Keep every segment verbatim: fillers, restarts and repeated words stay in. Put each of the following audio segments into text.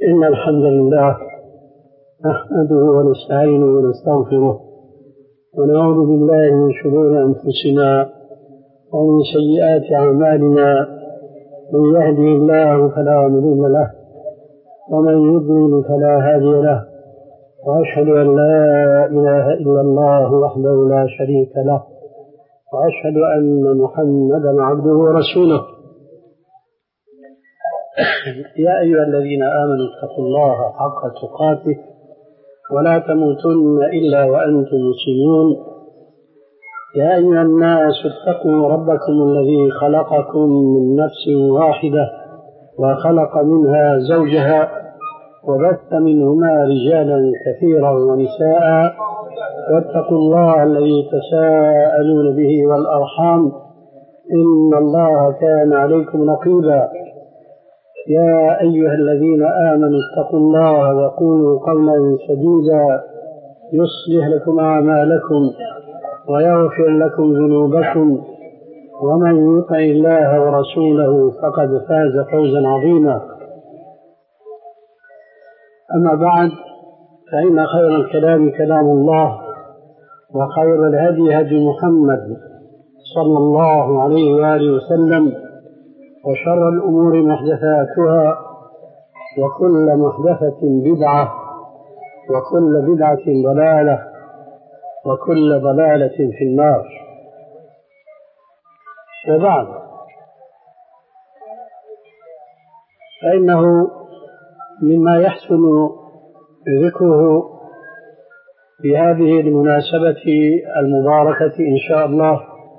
إن الحمد لله نحمده ونستعينه ونستغفره ونعوذ بالله من شرور أنفسنا ومن سيئات أعمالنا. من يهده الله فلا مضل له ومن يضلل فلا هادي له، وأشهد أن لا إله إلا الله وحده لا شريك له، وأشهد أن محمدا عبده ورسوله. يا أيها الذين آمنوا اتقوا الله حق تقاته ولا تموتن إلا وأنتم مسلمون. يا أيها الناس اتقوا ربكم الذي خلقكم من نفس واحدة وخلق منها زوجها وبث منهما رجالا كثيرا ونساء، واتقوا الله الذي تساءلون به والأرحام إن الله كان عليكم رقيبا. يا أيها الذين آمنوا اتقوا الله وقولوا قولا سديدا يصلح لكم أعمالكم ويغفر لكم ذنوبكم، ومن يطع الله ورسوله فقد فاز فوزا عظيما. أما بعد، فإن خير الكلام كلام الله، وخير الهدي هدي محمد صلى الله عليه وآله وسلم، وشر الأمور محدثاتها، وكل محدثة بدعة، وكل بدعة ضلالة، وكل ضلالة في النار. وبعد، فإنه مما يحسن ذكره في هذه المناسبة المباركة إن شاء الله،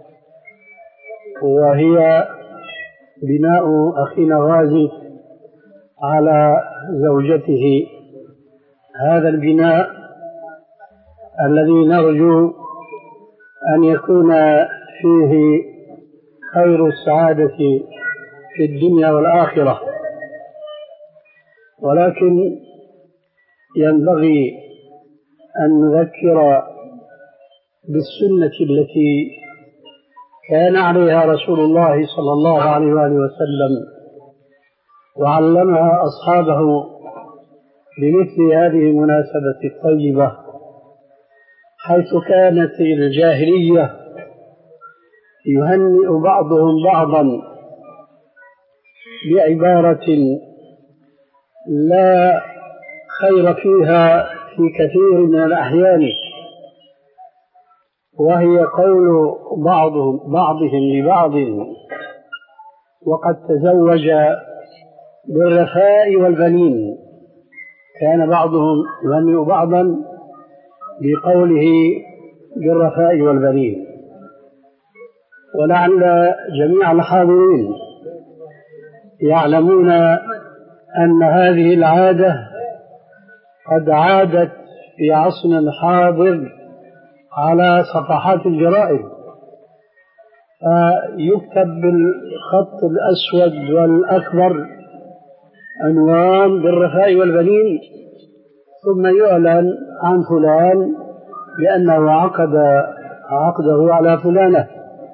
وهي بناء أخينا غازي على زوجته. هذا البناء الذي نرجو أن يكون فيه خير السعادة في الدنيا والآخرة، ولكن ينبغي أن نذكر بالسنة التي كان عليها رسول الله صلى الله عليه وآله وسلم، وعلمها أصحابه بمثل هذه المناسبة الطيبة، حيث كانت الجاهلية يهنئ بعضهم بعضا بعبارة لا خير فيها في كثير من الأحيان، وهي قول بعضهم بعضهم لبعض وقد تزوج بالرفاء والبنين. كان بعضهم يهنئ بعضا بقوله بالرفاء والبنين. ولعل جميع الحاضرين يعلمون أن هذه العادة قد عادت في عصرنا الحاضر على صفحات الجرائد، فيكتب بالخط الأسود والأكبر عنوان بالرفاء والبنين، ثم يعلن عن فلان بأنه عقد عقده على فلانة،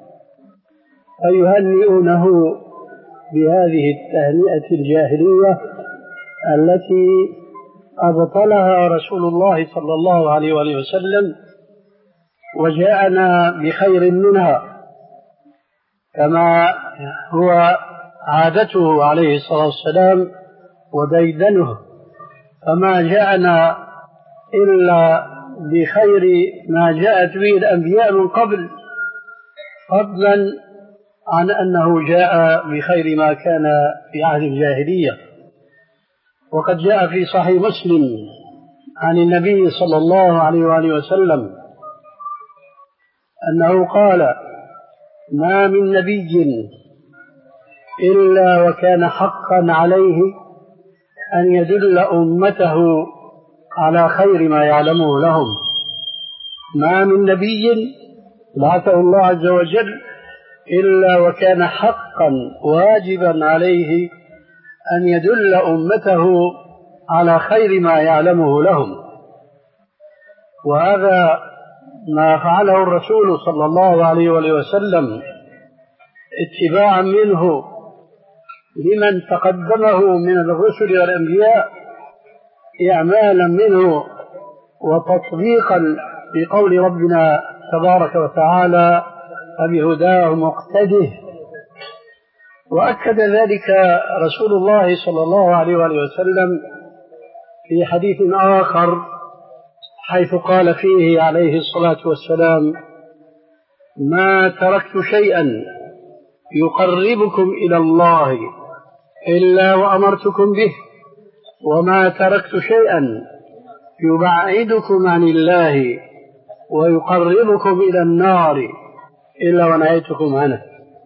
فيهنئونه بهذه التهنئة الجاهلية التي أبطلها رسول الله صلى الله عليه وآله وسلم، وجاءنا بخير منها كما هو عادته عليه الصلاة والسلام وديدنه، فما جاءنا إلا بخير ما جاءت به الأنبياء من قبل، فضلا عن أنه جاء بخير ما كان في عهد الجاهلية. وقد جاء في صحيح مسلم عن النبي صلى الله عليه وآله وسلم أنه قال: ما من نبي إلا وكان حقا عليه أن يدل أمته على خير ما يعلمه لهم. ما من نبي بعثه الله عز وجل إلا وكان حقا واجبا عليه أن يدل أمته على خير ما يعلمه لهم. وهذا ما فعله الرسول صلى الله عليه وسلم اتباعا منه لمن تقدمه من الرسل والأنبياء إعمالا منه وتطبيقا بقول ربنا تبارك وتعالى فبهداه مقتده. وأكد ذلك رسول الله صلى الله عليه وآله وسلم في حديث آخر حيث قال فيه عليه الصلاة والسلام ما تركت شيئا يقربكم إلى الله إلا وأمرتكم به وما تركت شيئا يبعدكم عن الله ويقربكم إلى النار إلا ونهيتكم عنه.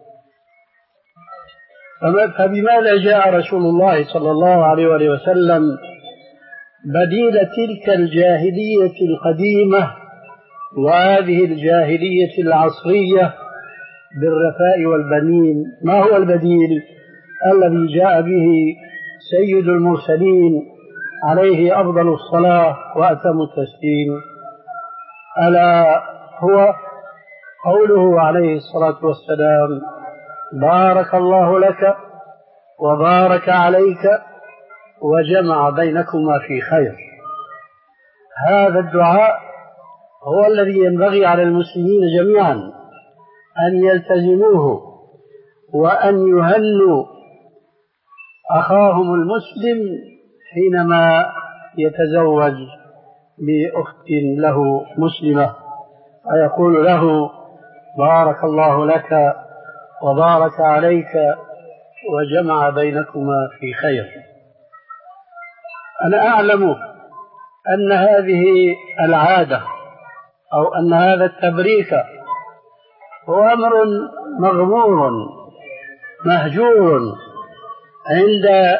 فبماذا جاء رسول الله صلى الله عليه وآله وسلم بديل تلك الجاهلية القديمة وهذه الجاهلية العصرية بالرفاء والبنين؟ ما هو البديل الذي جاء به سيد المرسلين عليه أفضل الصلاة وأتم التسليم؟ ألا هو قوله عليه الصلاة والسلام بارك الله لك وبارك عليك وجمع بينكما في خير. هذا الدعاء هو الذي ينبغي على المسلمين جميعا أن يلتزموه وأن يهنوا أخاهم المسلم حينما يتزوج بأخت له مسلمة فيقول له بارك الله لك وبارك عليك وجمع بينكما في خير. أنا أعلم أن هذه العادة أو أن هذا التبريك هو أمر مغمور مهجور عند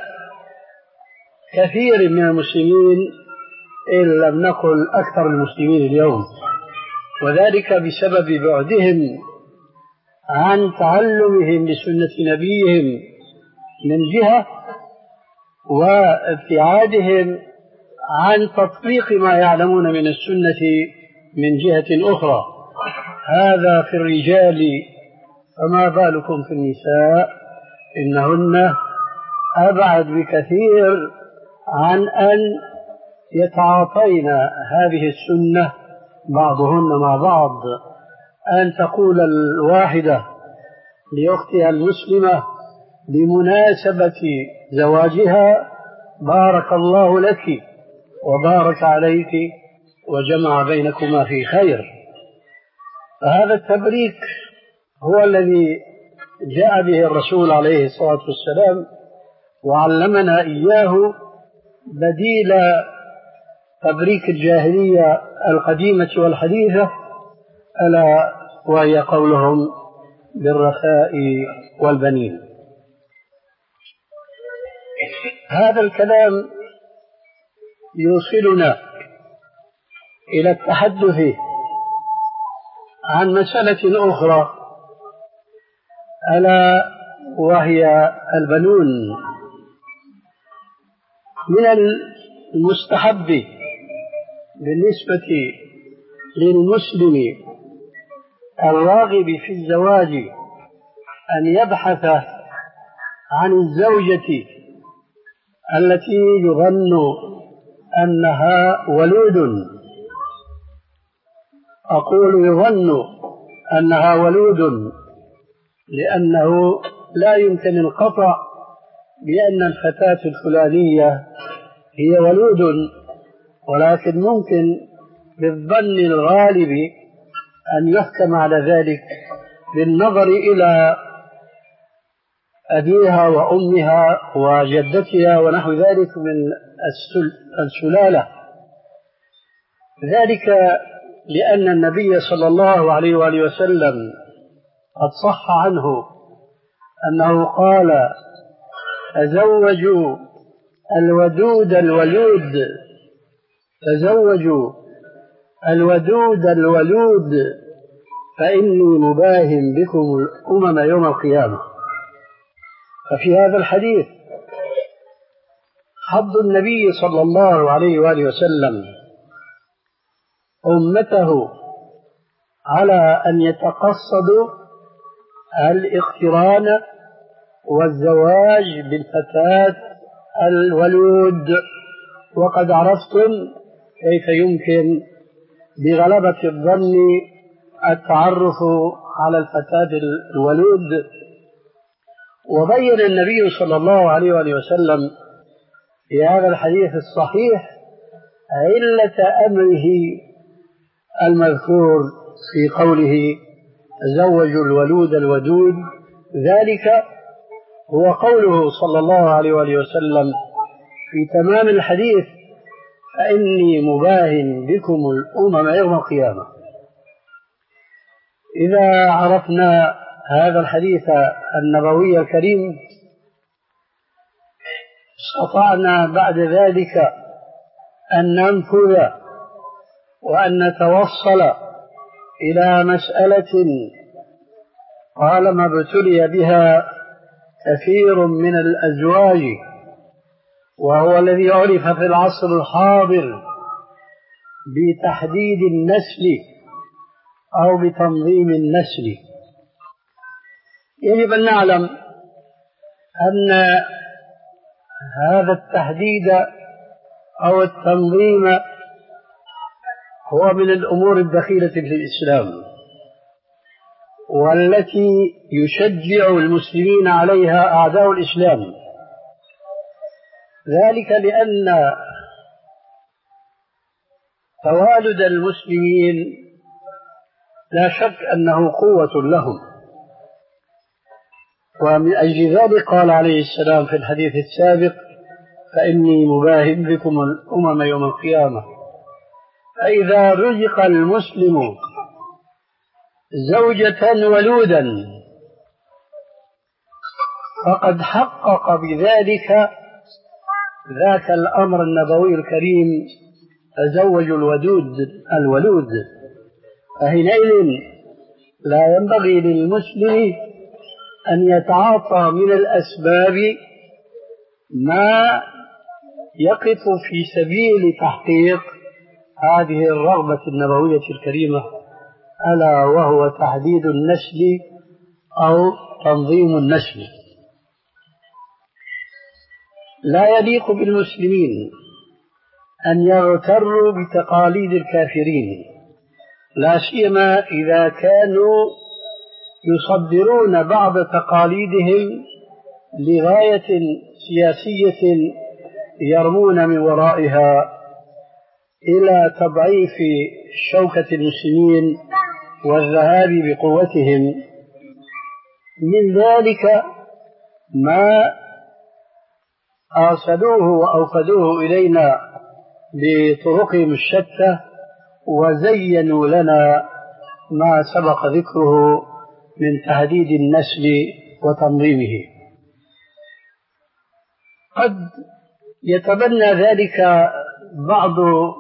كثير من المسلمين إن لم نقل أكثر المسلمين اليوم، وذلك بسبب بعدهم عن تعلمهم لسنة نبيهم من جهة وابتعادهم عن تطبيق ما يعلمون من السنة من جهة أخرى. هذا في الرجال، فما بالكم في النساء؟ إنهن أبعد بكثير عن أن يتعاطين هذه السنة بعضهن مع بعض. أن تقول الواحدة لأختها المسلمة بمناسبة زواجها بارك الله لك وبارك عليك وجمع بينكما في خير. فهذا التبريك هو الذي جاء به الرسول عليه الصلاة والسلام وعلمنا إياه بديل تبريك الجاهلية القديمة والحديثة، ألا وهي قولهم بالرخاء والبنين. هذا الكلام يوصلنا إلى التحدث عن مسألة أخرى، ألا وهي البنون. من المستحب بالنسبة للمسلم الراغب في الزواج أن يبحث عن الزوجة التي يظن أنها ولود. أقول يظن أنها ولود لأنه لا يمكن القطع بأن الفتاة الفلانية هي ولود، ولكن ممكن بالظن الغالب أن يحكم على ذلك بالنظر إلى أبيها وأمها وجدتها ونحو ذلك من السلالة. ذلك لأن النبي صلى الله عليه وآله وسلم قد صح عنه أنه قال تزوجوا الودود الولود تزوجوا الودود الولود فإني مباهم بكم الأمم يوم القيامة. ففي هذا الحديث حض النبي صلى الله عليه وآله وسلم أمته على أن يتقصدوا الاقتران والزواج بالفتاة الولود وقد عرفتم كيف يمكن بغلبة الظن التعرف على الفتاة الولود. وبين النبي صلى الله عليه وآله وسلم في هذا الحديث الصحيح علة أمره المذكور في قوله زوجوا الولود الودود، ذلك هو قوله صلى الله عليه وآله وسلم في تمام الحديث فإني مباهن بكم الأمم يوم القيامة. إذا عرفنا هذا الحديث النبوي الكريم استطعنا بعد ذلك أن ننفذ وأن نتوصل إلى مسألة طالما ابتلي بها كثير من الأزواج، وهو الذي عرف في العصر الحاضر بتحديد النسل أو بتنظيم النسل. يجب أن نعلم أن هذا التحديد أو التنظيم هو من الأمور الدخيلة في الإسلام، والتي يشجع المسلمين عليها أعداء الإسلام، ذلك لأن توالد المسلمين لا شك أنه قوة لهم، ومن أجل ذلك قال عليه السلام في الحديث السابق فإني مباهن بكم الأمم يوم القيامة. فإذا رزق المسلم زوجة ولودا فقد حقق بذلك ذاك الأمر النبوي الكريم تزوجوا الودود الولود. فحينئذ لا ينبغي للمسلم أن يتعاطى من الأسباب ما يقف في سبيل تحقيق هذه الرغبة النبوية الكريمة، ألا وهو تحديد النسل أو تنظيم النسل. لا يليق بالمسلمين أن يغتروا بتقاليد الكافرين، لا سيما إذا كانوا يصدرون بعض تقاليدهم لغاية سياسية يرمون من ورائها إلى تضعيف شوكة المسلمين والذهاب بقوتهم. من ذلك ما أرسلوه وأوفدوه إلينا بطرقهم الشتى وزينوا لنا ما سبق ذكره من تهديد النسل وتنظيمه. قد يتبنى ذلك بعض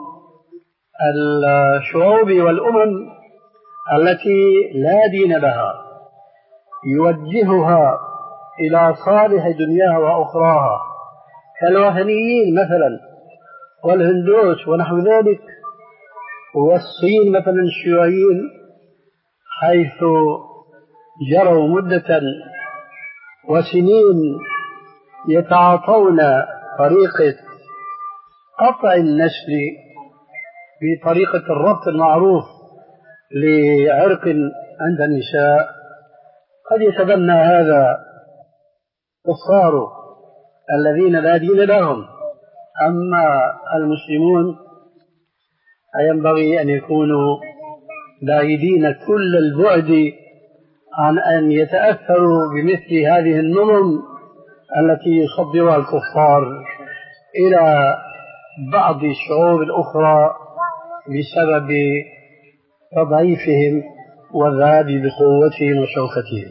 الشعوب والأمم التي لا دين لها، يوجهها إلى صالح دنياها وأخراها، كالوثنيين مثلا والهندوس ونحو ذلك، والصين مثلا الشيوعيين، حيث جروا مدة وسنين يتعاطون طريقة قطع النسل بطريقة الربط المعروف لعرق عند النساء. قد يتبنى هذا كفار الذين لا دين لهم، أما المسلمون فينبغي أن يكونوا بعيدين كل البعد عن أن يتأثروا بمثل هذه النظم التي يصدرها الكفار إلى بعض الشعوب الأخرى بسبب تضعيفهم والذهاب بقوتهم وشوكتهم.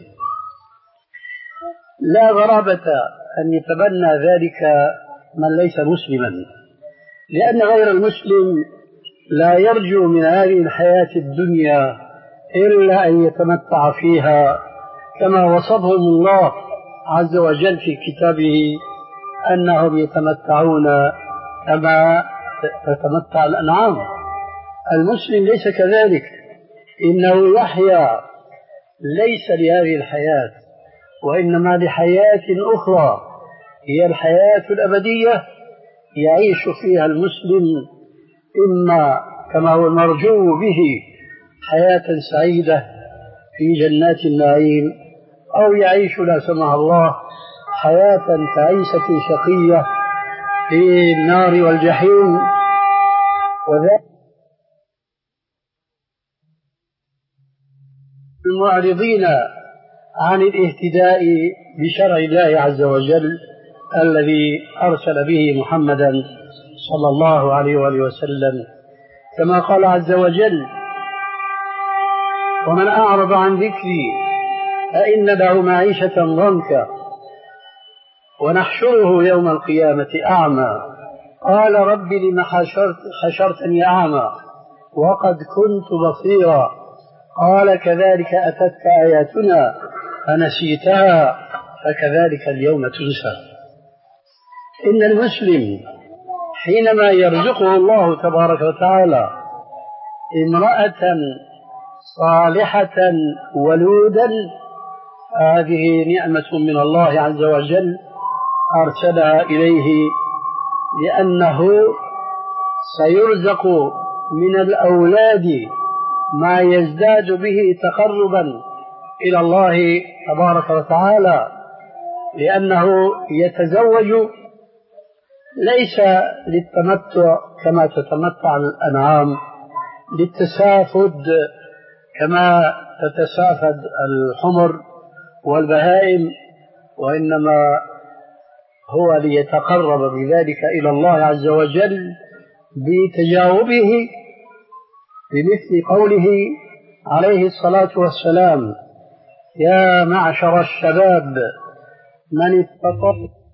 لا غرابة أن يتبنى ذلك من ليس مسلما، لأن غير المسلم لا يرجو من هذه الحياة الدنيا إلا أن يتمتع فيها كما وصفهم الله عز وجل في كتابه أنهم يتمتعون كما تتمتع الأنعام. المسلم ليس كذلك، إنه يحيا ليس لهذه الحياة وإنما لحياة أخرى هي الحياة الأبدية يعيش فيها المسلم إما كما هو المرجو به حياة سعيدة في جنات النعيم، أو يعيش لا سمح الله حياة تعيسة شقية في النار والجحيم. وذلك المعرضين عن الاهتداء بشرع الله عز وجل الذي أرسل به محمدا صلى الله عليه وآله وسلم، كما قال عز وجل: ومن أعرض عن ذكري فإن له معيشة ضنكا ونحشره يوم القيامة أعمى قال رب لم حشرت حشرتني أعمى وقد كنت بصيرا قال كذلك أتتك آياتنا فنسيتها فكذلك اليوم تنسى. إن المسلم حينما يرزقه الله تبارك وتعالى امرأة صالحة ولودا، هذه نعمة من الله عز وجل أرسلها إليه، لأنه سيرزق من الأولاد ما يزداد به تقربا إلى الله تبارك وتعالى، لأنه يتزوج ليس للتمتع كما تتمتع الأنعام، للتسافد كما تتسافد الحمر والبهائم، وإنما هو ليتقرب بذلك إلى الله عز وجل بتجاوبه، بمثل قوله عليه الصلاة والسلام: يا معشر الشباب من استطاع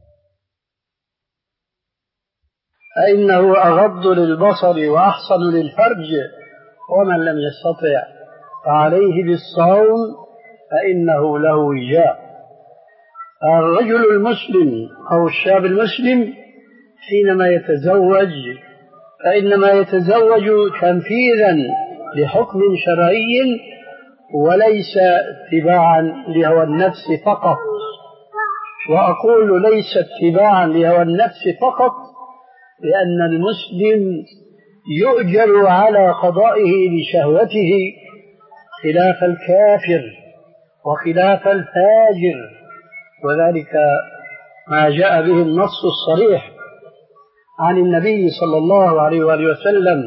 فإنه أغض للبصر وأحصن للفرج، ومن لم يستطع فعليه بالصوم فإنه له وجاء. الرجل المسلم أو الشاب المسلم حينما يتزوج فإنما يتزوج تنفيذا لحكم شرعي وليس اتباعا لهوى النفس فقط. وأقول ليس اتباعا لهوى النفس فقط لأن المسلم يؤجر على قضائه لشهوته خلاف الكافر وخلاف الفاجر، وذلك ما جاء به النص الصريح عن النبي صلى الله عليه وآله وسلم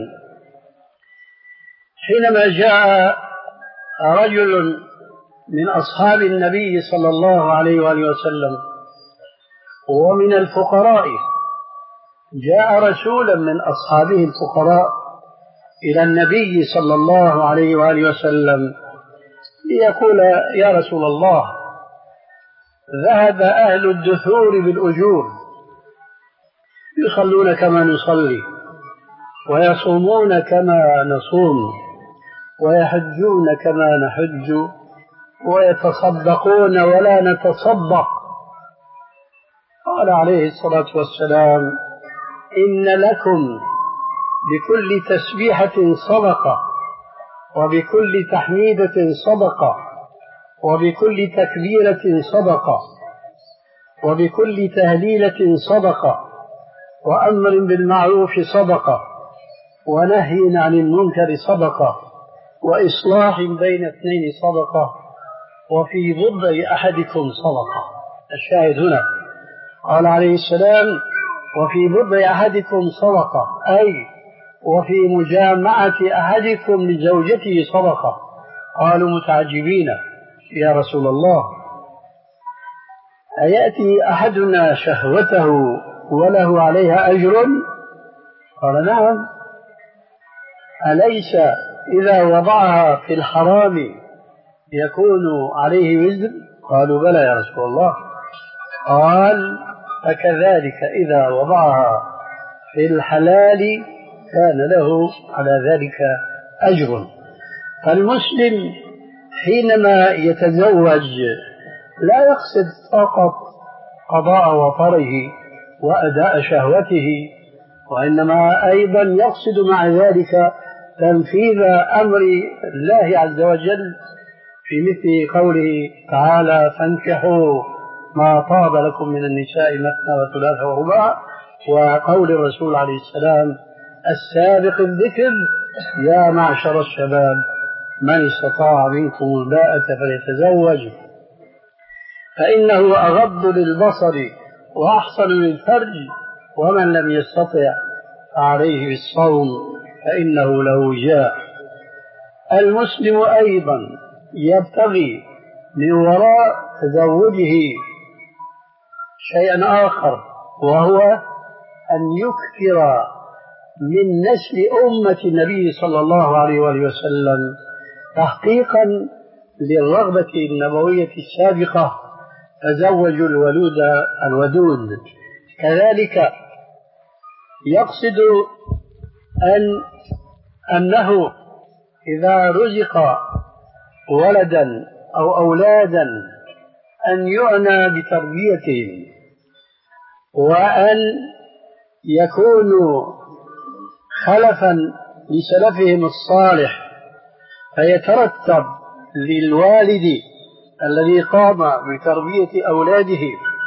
حينما جاء رجل من أصحاب النبي صلى الله عليه وآله وسلم ومن الفقراء، جاء رسولا من أصحابه الفقراء إلى النبي صلى الله عليه وآله وسلم ليقول: يا رسول الله، ذهب أهل الدثور بالأجور، يصلون كما نصلي ويصومون كما نصوم ويحجون كما نحج ويتصدقون ولا نتصدق. قال عليه الصلاة والسلام: إن لكم بكل تسبيحة صدقة، وبكل تحميدة صدقة، وبكل تكبيرة صدقة، وبكل تهليلة صدقة، وأمر بالمعروف صدقة، ونهي عن المنكر صدقة، وإصلاح بين اثنين صدقة، وفي ضبع أحدكم صدقة. الشاهد هنا قال عليه السلام: وفي بضع أحدكم صدقة، أي وفي مجامعة أحدكم لزوجته صدقة. قالوا متعجبين: يا رسول الله، أيأتي أحدنا شهوته وله عليها أجر؟ قال: نعم. أليس إذا وضعها في الحرام يكون عليه وزر؟ قالوا: بلى يا رسول الله. قال: فكذلك إذا وضعها في الحلال كان له على ذلك أجر. فالمسلم حينما يتزوج لا يقصد فقط قضاء وطره وأداء شهوته، وإنما أيضا يقصد مع ذلك تنفيذ أمر الله عز وجل في مثل قوله تعالى: فانكحوا ما طاب لكم من النساء مثنى وثلاث ورباع وقول الرسول عليه السلام: السابق الذكر يا معشر الشباب من استطاع منكم الباءة فليتزوج فإنه أغض للبصر وأحصن للفرج، ومن لم يستطع فعليه بالصوم فإنه له وجاء. المسلم أيضا يبتغي من وراء تزوجه شيئا آخر، وهو أن يكثر من نسل أمة النبي صلى الله عليه وآله وسلم تحقيقا للرغبة النبوية السابقة: تزوجوا الولود الودود. كذلك يقصد أن أنه إذا رزق ولدا أو أولادا أن يعنى بتربيتهم، وأن يكونوا خلفا لسلفهم الصالح، فيترتب للوالد الذي قام بتربية أولاده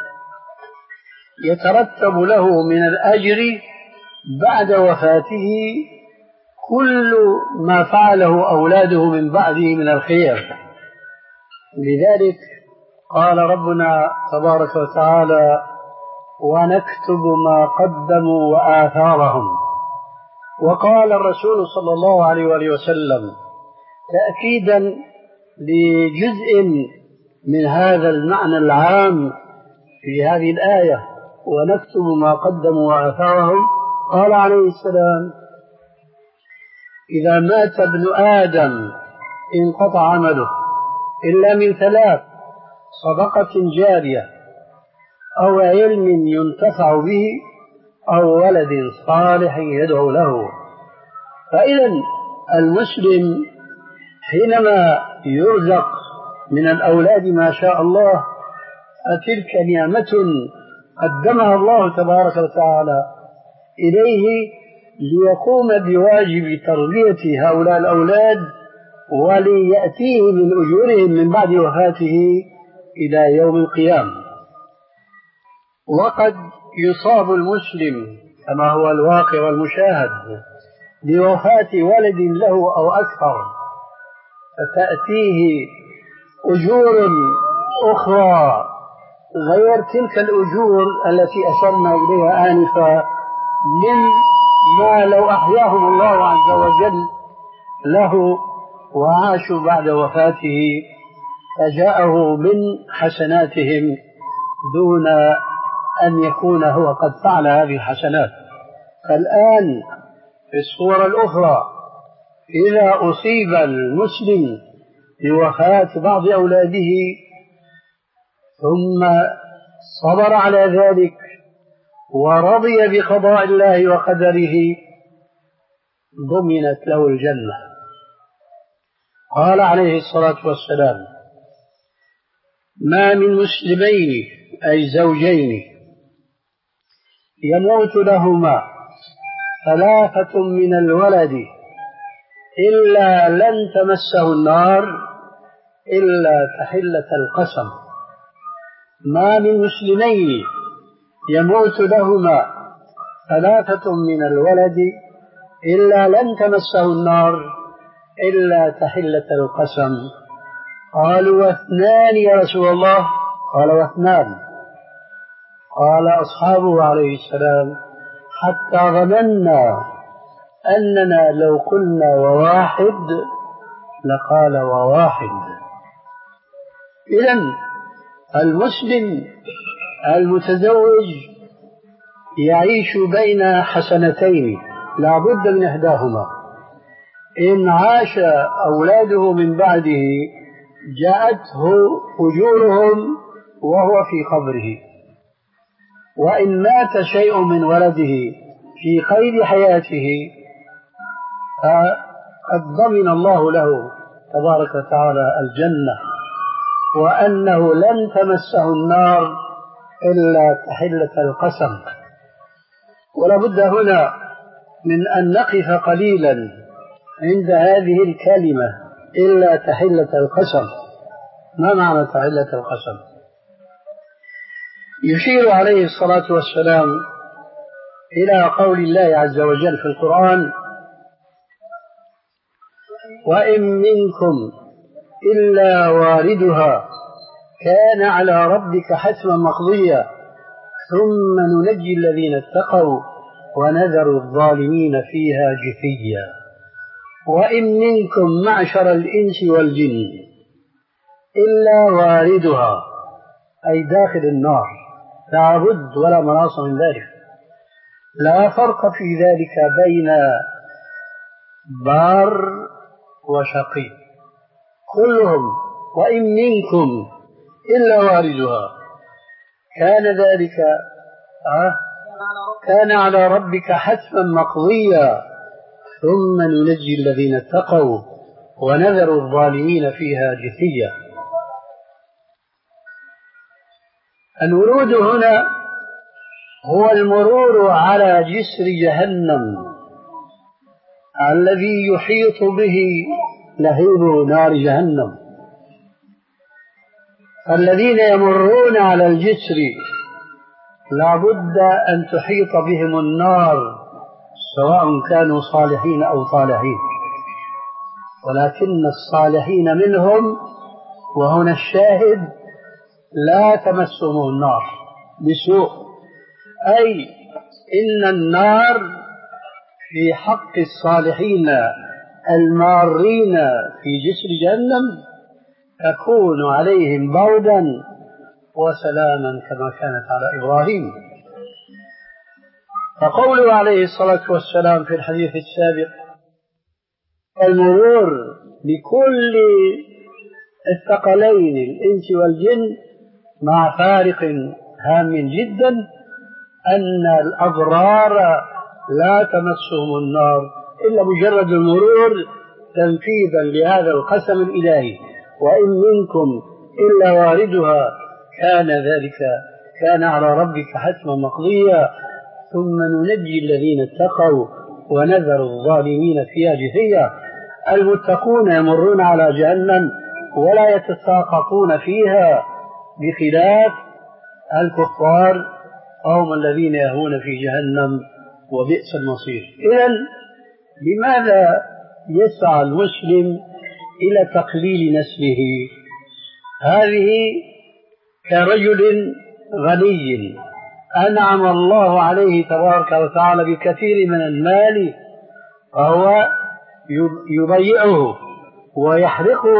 يترتب له من الأجر بعد وفاته كل ما فعله أولاده من بعده من الخير. لذلك قال ربنا تبارك وتعالى: ونكتب ما قدموا وآثارهم. وقال الرسول صلى الله عليه وآله وسلم تأكيدا لجزء من هذا المعنى العام في هذه الآية: ونكتب ما قدموا وآثارهم، قال عليه السلام: إذا مات ابن آدم انقطع عمله إلا من ثلاث: صدقة جارية، أو علم ينتفع به، أو ولد صالح يدعو له. فإذا المسلم حينما يرزق من الأولاد ما شاء الله فتلك نعمة قدمها الله تبارك وتعالى إليه ليقوم بواجب تربية هؤلاء الأولاد وليأتيه من أجورهم من بعد وفاته إلى يوم القيامة. وقد يصاب المسلم كما هو الواقع والمشاهد بوفاة ولد له أو أكثر، فتأتيه أجور أخرى غير تلك الأجور التي أشرنا إليها آنفا، من ما لو أحياهم الله عز وجل له وعاشوا بعد وفاته فجاءه من حسناتهم دون أن يكون هو قد فعل هذه الحسنات. فالآن في الصورة الأخرى إذا أصيب المسلم بوفاة بعض أولاده ثم صبر على ذلك ورضي بقضاء الله وقدره ضمنت له الجنة. قال عليه الصلاة والسلام: ما من مسلمين أي زوجين يموت لهما ثلاثة من الولد إلا لن تمسه النار إلا تحلة القسم. ما من مسلمين يموت لهما ثلاثة من الولد إلا لن تمسه النار إلا تحلة القسم. قالوا: واثنان يا رسول الله؟ قال: واثنان. قال أصحابه عليه السلام: حتى ظننا أننا لو قلنا وواحد لقال وواحد. إذن المسلم المتزوج يعيش بين حسنتين لا بد من إحداهما: إن عاش أولاده من بعده جاءته أجورهم وهو في قبره، وإن مات شيء من ولده في قيد حياته فقد ضمن الله له تبارك وتعالى الجنة، وأنه لن تمسه النار إلا تحلة القسم. ولا بد هنا من أن نقف قليلا عند هذه الكلمة إلا تحلة القسم. ما معنى تحلة القسم؟ يشير عليه الصلاة والسلام إلى قول الله عز وجل في القرآن: وإن منكم إلا واردها كان على ربك حتما مقضيا ثم ننجي الذين اتقوا ونذر الظالمين فيها جثيا. وإن منكم معشر الإنس والجن إلا واردها، أي داخل النار، لا بد ولا مناص من ذلك. لا فرق في ذلك بين بار وشقي، كلهم وإن منكم إلا واردها كان ذلك آه كان على ربك حتما مقضيا ثم ننجي الذين اتقوا ونذر الظالمين فيها جثيا. الورود هنا هو المرور على جسر جهنم الذي يحيط به لهيب نار جهنم. الذين يمرون على الجسر لا بد أن تحيط بهم النار سواء كانوا صالحين أو طالحين، ولكن الصالحين منهم، وهنا الشاهد، لا تمسهم النار بسوء، أي إن النار في حق الصالحين المارين في جسر جهنم تكون عليهم بردا وسلاما كما كانت على إبراهيم. فقوله عليه الصلاة والسلام في الحديث السابق: المرور بكل الثقلين الإنس والجن مع فارق هام جدا أن الأبرار لا تمسهم النار إلا مجرد المرور تنفيذا لهذا القسم الإلهي: وإن منكم إلا واردها كان ذلك كان على ربك حتما مقضيا ثم ننجي الذين اتقوا ونذر الظالمين فيها جثيا. المتقون يمرون على جهنم ولا يتساقطون فيها، بخلاف الكفار هم الذين يهون في جهنم وبئس المصير. إذن لماذا يسعى المسلم إلى تقليل نسله؟ هذه كرجل غني أنعم الله عليه تبارك وتعالى بكثير من المال فهو يضيعه ويحرقه.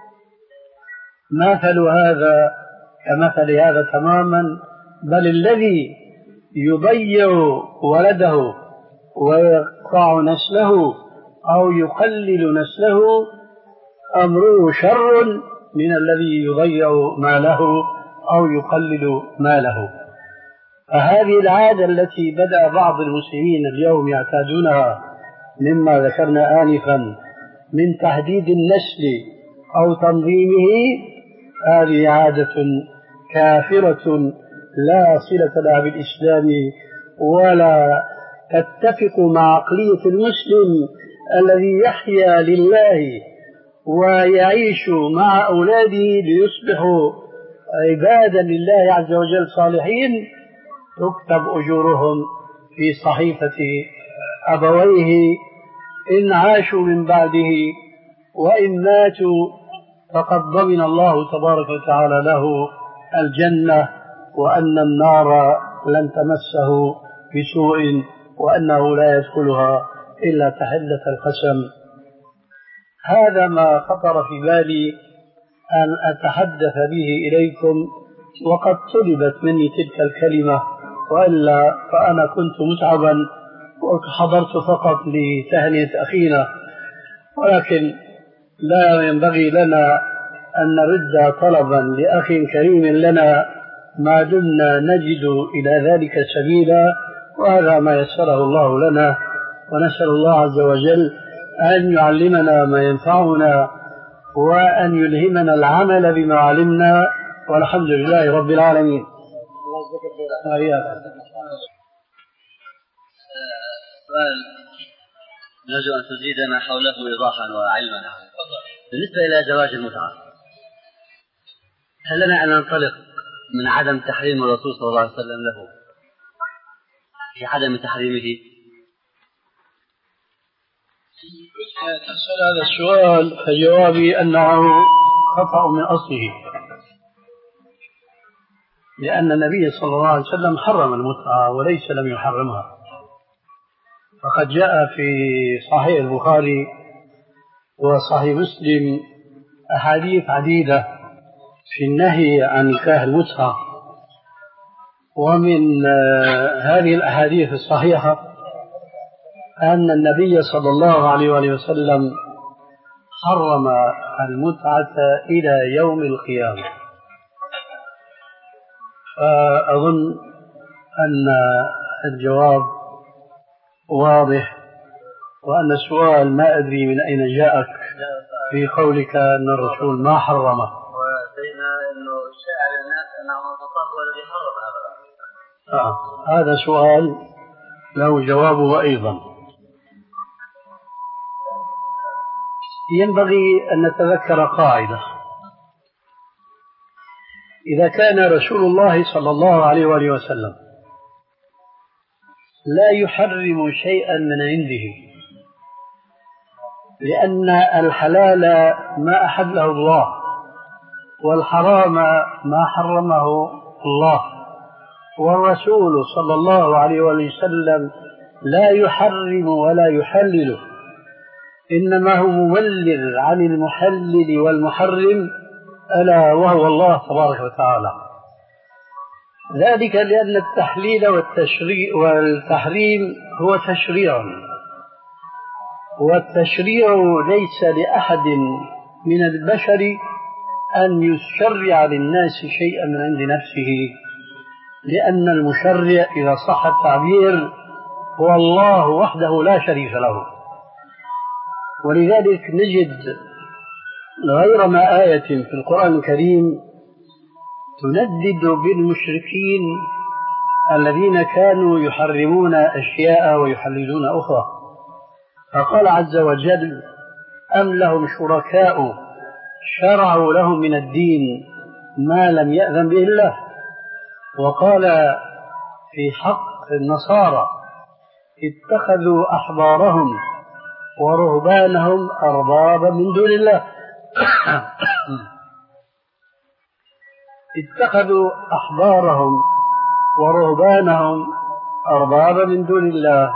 مثل هذا كمثل هذا تماما، بل الذي يضيع ولده ويقطع نسله أو يقلل نسله أمره شر من الذي يضيع ماله أو يقلل ماله. فهذه العادة التي بدأ بعض المسلمين اليوم يعتادونها مما ذكرنا آنفا من تحديد النسل أو تنظيمه، هذه عادة كافرة لا صلة لها بالإسلام ولا تتفق مع عقلية المسلم الذي يحيا لله ويعيش مع أولاده ليصبحوا عبادا لله عز وجل صالحين، تكتب أجورهم في صحيفة أبويه إن عاشوا من بعده، وإن ماتوا فقد ضمن الله تبارك وتعالى له الجنة، وأن النار لن تمسه بسوء، وأنه لا يدخلها إلا تحلة القسم. هذا ما خطر في بالي أن أتحدث به إليكم، وقد طلبت مني تلك الكلمة، وإلا فأنا كنت متعبا وحضرت فقط لتهنئة أخينا، ولكن لا ينبغي لنا أن نرد طلبا لأخ كريم لنا ما دمنا نجد إلى ذلك سبيلا، وهذا ما يسره الله لنا. ونسأل الله عز وجل أن يعلمنا ما ينفعنا وأن يلهمنا العمل بما علمنا، والحمد لله رب العالمين. سؤال نرجو أن تزيدنا حوله إيضاحا وعلما. بالنسبة إلى زواج المتعة، هل لنا أن ننطلق من عدم تحريم الرسول صلى الله عليه وسلم له في عدم تحريمه؟ تسأل هذا السؤال فجوابي أنه خطأ من أصله، لأن النبي صلى الله عليه وسلم حرم المتعة وليس لم يحرمها. فقد جاء في صحيح البخاري وصحيح مسلم أحاديث عديدة في النهي عن نكاح المتعة، ومن هذه الأحاديث الصحيحة أن النبي صلى الله عليه وآله وسلم حرم المتعة إلى يوم القيامة. فأظن أن الجواب واضح، وأن السؤال ما أدري من أين جاءك في قولك أن الرسول ما حرمه. وسيدنا أنه شاعر الناس أنه الله هو الذي حرم هذا. آه. هذا سؤال له جوابه أيضا. ينبغي أن نتذكر قاعدة: إذا كان رسول الله صلى الله عليه وآله وسلم لا يحرم شيئا من عنده، لأن الحلال ما أحله الله والحرام ما حرمه الله، والرسول صلى الله عليه وآله وسلم لا يحرم ولا يحلل، إنما هو مبلغ عن المحلل والمحرم ألا وهو الله تبارك وتعالى. ذلك لأن التحليل والتشريع والتحريم هو تشريع، والتشريع ليس لأحد من البشر أن يشرع للناس شيئا من عند نفسه، لأن المشرع إذا صح التعبير هو الله وحده لا شريك له. ولذلك نجد غير ما آية في القرآن الكريم تندد بالمشركين الذين كانوا يحرمون أشياء ويحللون أخرى. فقال عز وجل: أم لهم شركاء شرعوا لهم من الدين ما لم يأذن به الله. وقال في حق النصارى: اتخذوا أحبارهم ورهبانهم أربابا من دون الله. اتخذوا أحبارهم ورهبانهم أربابا من دون الله.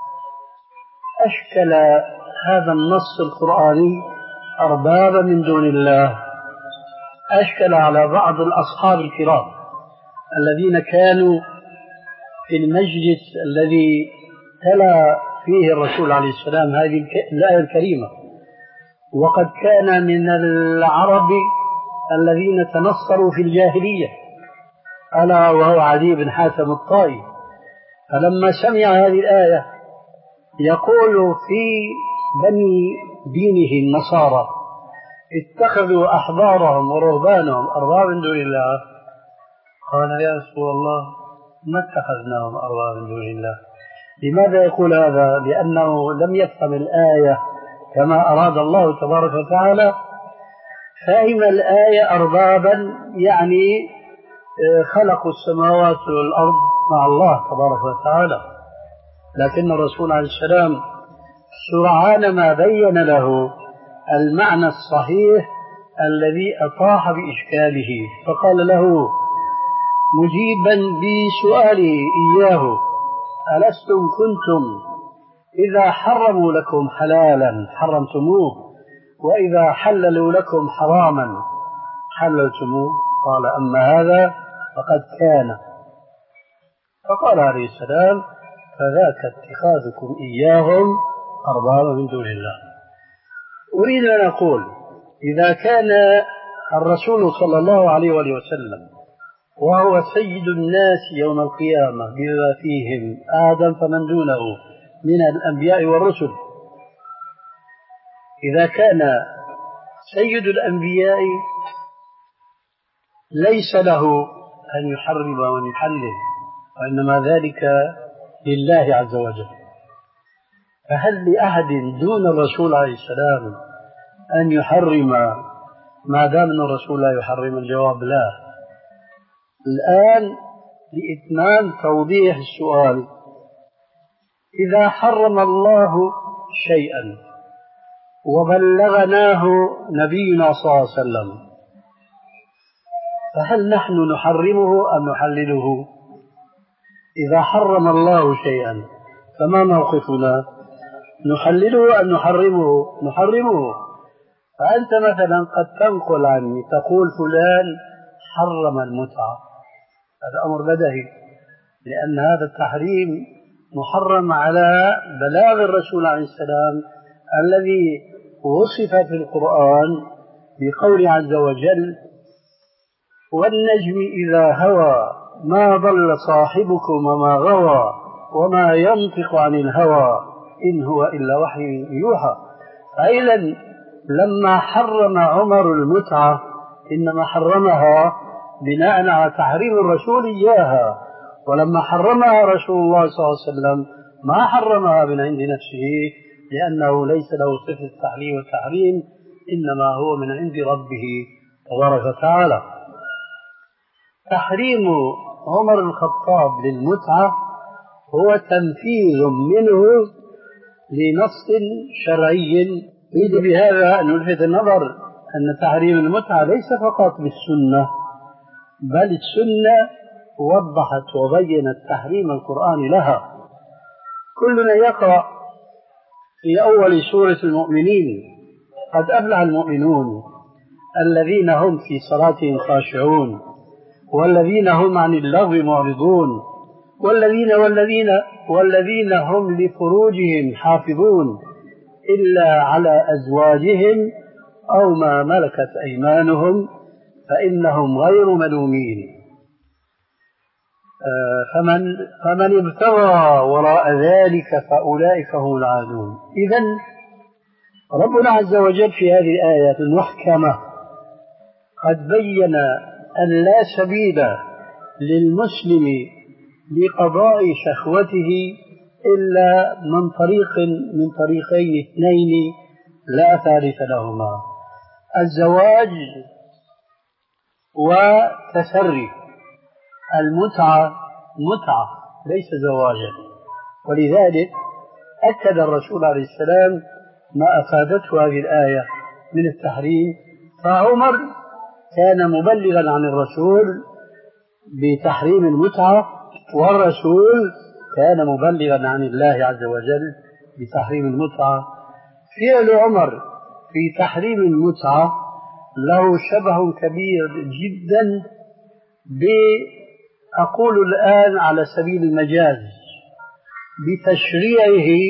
أشكل هذا النص القرآني أربابا من دون الله، أشكل على بعض الأصحاب الكرام الذين كانوا في المجلس الذي تلا فيه الرسول عليه السلام هذه الآية الكريمة، وقد كان من العرب الذين تنصروا في الجاهلية، ألا وهو عدي بن حاتم الطائي. فلما سمع هذه الآية يقول في بني دينه النصارى: اتخذوا أحبارهم ورهبانهم أربابا من دون الله. قال: يا رسول الله، ما اتخذناهم أربابا من دون الله. لماذا يقول هذا؟ لأنه لم يفهم الآية كما أراد الله تبارك وتعالى. فهم الآية أربابا يعني خلقوا السماوات والأرض مع الله تبارك وتعالى، لكن الرسول عليه السلام سرعان ما بين له المعنى الصحيح الذي أطاح بإشكاله، فقال له مجيبا بسؤاله إياه: ألستم كنتم إذا حرموا لكم حلالا حرمتموه، وإذا حللوا لكم حراما حللتموه؟ قال: أما هذا فقد كان. فقال عليه السلام: فذاك اتخاذكم إياهم أربابا من دون الله. أريد أن أقول: إذا كان الرسول صلى الله عليه وآله وسلم وهو سيد الناس يوم القيامة بما فيهم آدم فمن دونه من الأنبياء والرسل، إذا كان سيد الأنبياء ليس له أن يحرم وأن يحلل، وإنما ذلك لله عز وجل، فهل لأحد دون الرسول عليه السلام أن يحرم ما دام أن الرسول لا يحرم؟ الجواب لا. الآن لإتمام توضيح السؤال إذا حرم الله شيئا وبلغناه نبينا صلى الله عليه وسلم فهل نحن نحرمه أم نحلله؟ إذا حرم الله شيئا فما موقفنا؟ نحلله أم نحرمه؟ نحرمه. فأنت مثلا قد تنقل عني تقول فلان حرم المتعة، هذا أمر بدهي، لأن هذا التحريم محرم على بلاغ الرسول عليه السلام الذي وصف في القرآن بقوله عز وجل: والنجم إذا هوى ما ضل صاحبكم وما غوى وما ينطق عن الهوى إن هو إلا وحي يوحى. فإذا لما حرم عمر المتعة إنما حرمها بناء على تحريم الرسول إياها، ولما حرمها رسول الله صلى الله عليه وسلم ما حرمها من عند نفسه، لأنه ليس له صفة التحليل والتحريم، إنما هو من عند ربه تبارك وتعالى. تحريم عمر الخطاب للمتعة هو تنفيذ منه لنص شرعي. يريد بهذا أن نلفت النظر أن تحريم المتعة ليس فقط بالسنة، بل السنة وضحت وبينت تحريم القرآن لها. كلنا يقرأ في أول سورة المؤمنين: قد أفلح المؤمنون الذين هم في صلاتهم خاشعون والذين هم عن اللغو معرضون والذين والذين والذين هم لفروجهم حافظون إلا على أزواجهم أو ما ملكت أيمانهم فإنهم غير ملومين. فمن, فمن ابتغى وراء ذلك فأولئك هم العادون. إذن ربنا عز وجل في هذه الآية المحكمة قد بين أن لا سبيل للمسلم لقضاء شهوته إلا من طريق من طريقين اثنين لا ثالث لهما: الزواج وتسري. المتعة متعة ليس زواجا، ولذلك أكد الرسول عليه السلام ما أفادته هذه الآية من التحريم. فعمر كان مبلغا عن الرسول بتحريم المتعة، والرسول كان مبلغا عن الله عز وجل بتحريم المتعة. فعل عمر في تحريم المتعة له شبه كبير جدا ب أقول الآن على سبيل المجاز بتشريعه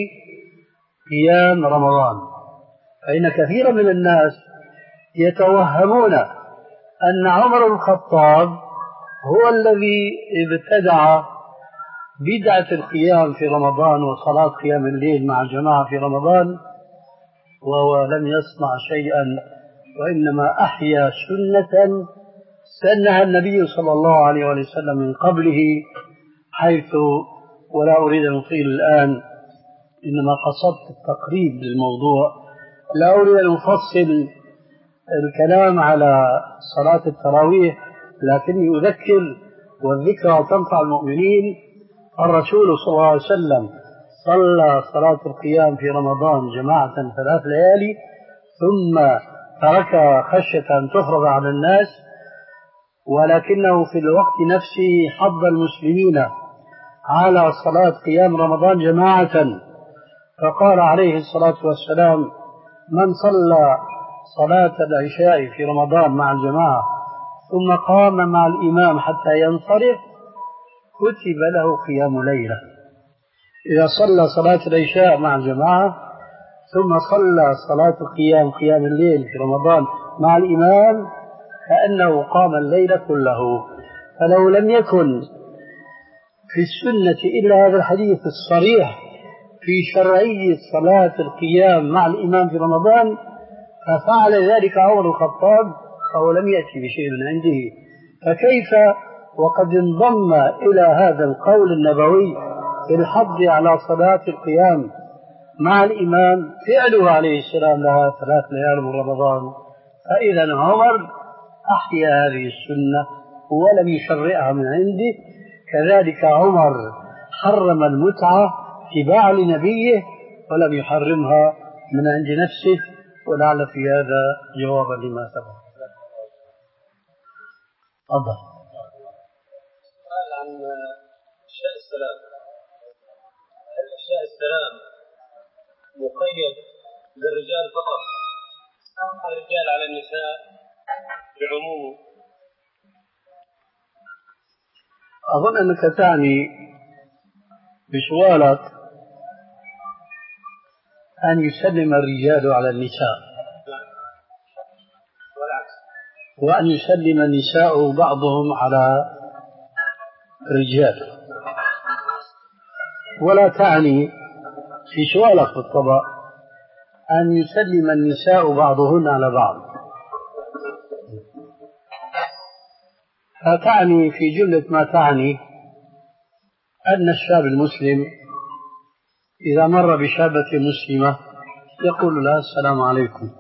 قيام رمضان. فإن كثيرا من الناس يتوهمون أن عمر الخطاب هو الذي ابتدع بدعة القيام في رمضان وصلاة قيام الليل مع الجماعة في رمضان، وهو لم يصنع شيئا، وإنما أحيا سنة سنها النبي صلى الله عليه وسلم من قبله، حيث ولا أريد أن أطيل الآن، إنما قصدت التقريب للموضوع. لا أريد أن أفصل الكلام على صلاة التراويح، لكني أذكر والذكرى تنفع المؤمنين. الرسول صلى الله عليه وسلم صلى صلاة القيام في رمضان جماعة ثلاث ليالي ثم تركها خشية أن تفرض على الناس، ولكنه في الوقت نفسه حض المسلمين على صلاة قيام رمضان جماعة، فقال عليه الصلاة والسلام: من صلى صلاة العشاء في رمضان مع الجماعة ثم قام مع الإمام حتى ينصرف كتب له قيام ليلة. إذا صلى صلاة العشاء مع الجماعة ثم صلى صلاة القيام قيام الليل في رمضان مع الإمام كأنه قام الليل كله. فلو لم يكن في السنة إلا هذا الحديث الصريح في شرعية صلاة القيام مع الإمام في رمضان ففعل ذلك عمر الخطاب، فهو لم يأتي بشيء من عنده. فكيف وقد انضم إلى هذا القول النبوي في الحض على صلاة القيام مع الإمام فعله عليه السلام لها ثلاث ليال من رمضان؟ فإذا عمر أحيا هذه السنة ولم يشرعها من عنده. كذلك عمر حرم المتعة اتباعا لنبيه ولم يحرمها من عند نفسه، ولعل في هذا جوابا لما سبق. تفضل. سؤال عن إفشاء السلام. هل إفشاء السلام مقيد للرجال فقط أم الرجال على النساء بعموم؟ أظن أنك تعني بسؤالك أن يسلم الرجال على النساء وأن يسلم النساء بعضهم على الرجال، ولا تعني في سؤالك بالطبع أن يسلم النساء بعضهن على بعض، فتعني في جملة ما تعني أن الشاب المسلم إذا مر بشابة مسلمة يقول لها السلام عليكم،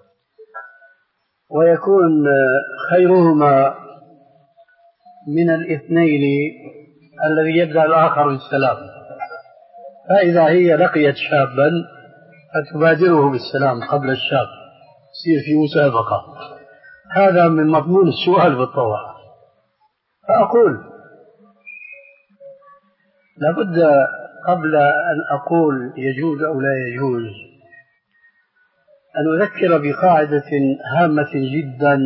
ويكون خيرهما من الاثنين الذي يبدأ الآخر بالسلام، فإذا هي لقيت شابا فتبادره بالسلام قبل الشاب، يصير في مسابقة. هذا من مضمون السؤال بالطبع. فأقول لابد قبل أن أقول يجوز أو لا يجوز أن أذكر بقاعدة هامة جدا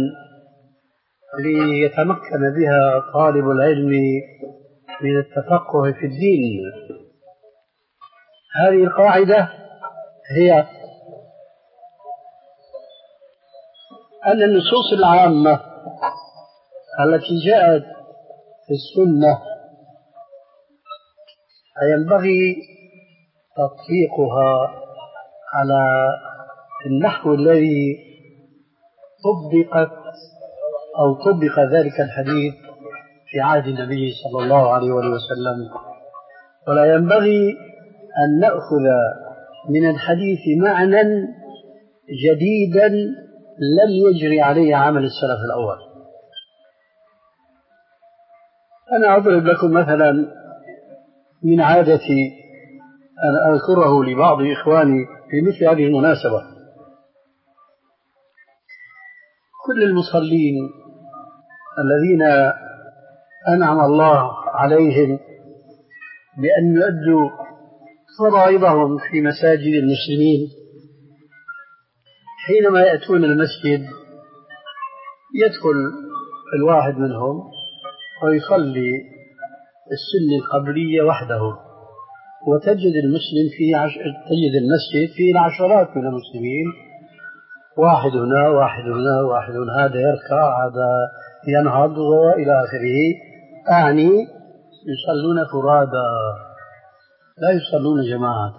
ليتمكن بها طالب العلم من التفقه في الدين. هذه القاعدة هي أن النصوص العامة التي جاءت في السنة ينبغي تطبيقها على النحو الذي طبقت أو طبق ذلك الحديث في عهد النبي صلى الله عليه وسلم، ولا ينبغي أن نأخذ من الحديث معنى جديدا لم يجري عليه عمل السلف الأول. أنا أضرب لكم مثلا من عادتي أن أذكره لبعض إخواني في مثل هذه المناسبة. كل المصلين الذين أنعم الله عليهم بأن يؤدوا فرائضهم في مساجد المسلمين، حينما يأتون المسجد يدخل الواحد منهم ويصلي السنة القبلية وحده، وتجد المسلم في عش... تجد المسجد فيه العشرات من المسلمين، واحد هنا واحد هنا واحد هنا، هذا يركع هذا ينهض وإلى آخره. أعني يصلون فرادى لا يصلون جماعة.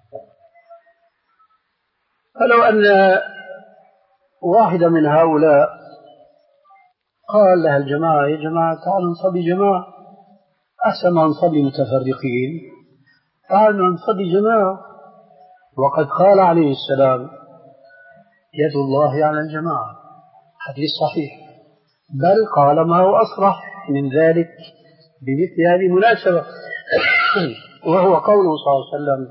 فلو أن واحدة من هؤلاء قال لها الجماعة يا جماعة تعالوا نصلي جماعة، أحسن ما نصلي متفرقين، تعالوا نصلي جماعة، وقد قال عليه السلام يد الله على الجماعة، حديث صحيح، بل قال ما هو أصرح من ذلك بمثل هذه المناسبة وهو قوله صلى الله عليه وسلم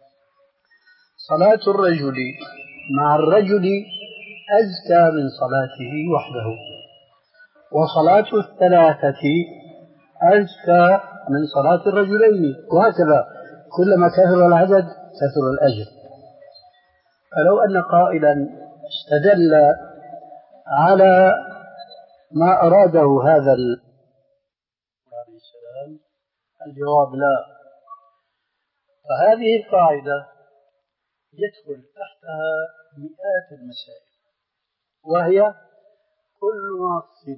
صلاة الرجل مع الرجل أزكى من صلاته وحده، وصلاة الثلاثة أزكى من صلاة الرجلين، وهكذا كلما كثر العدد كثر الأجر. فلو أن قائلا استدل على ما أراده هذا عليه السلام، الجواب لا. فهذه القاعدة يدخل تحتها مئات المسائل، وهي كل نص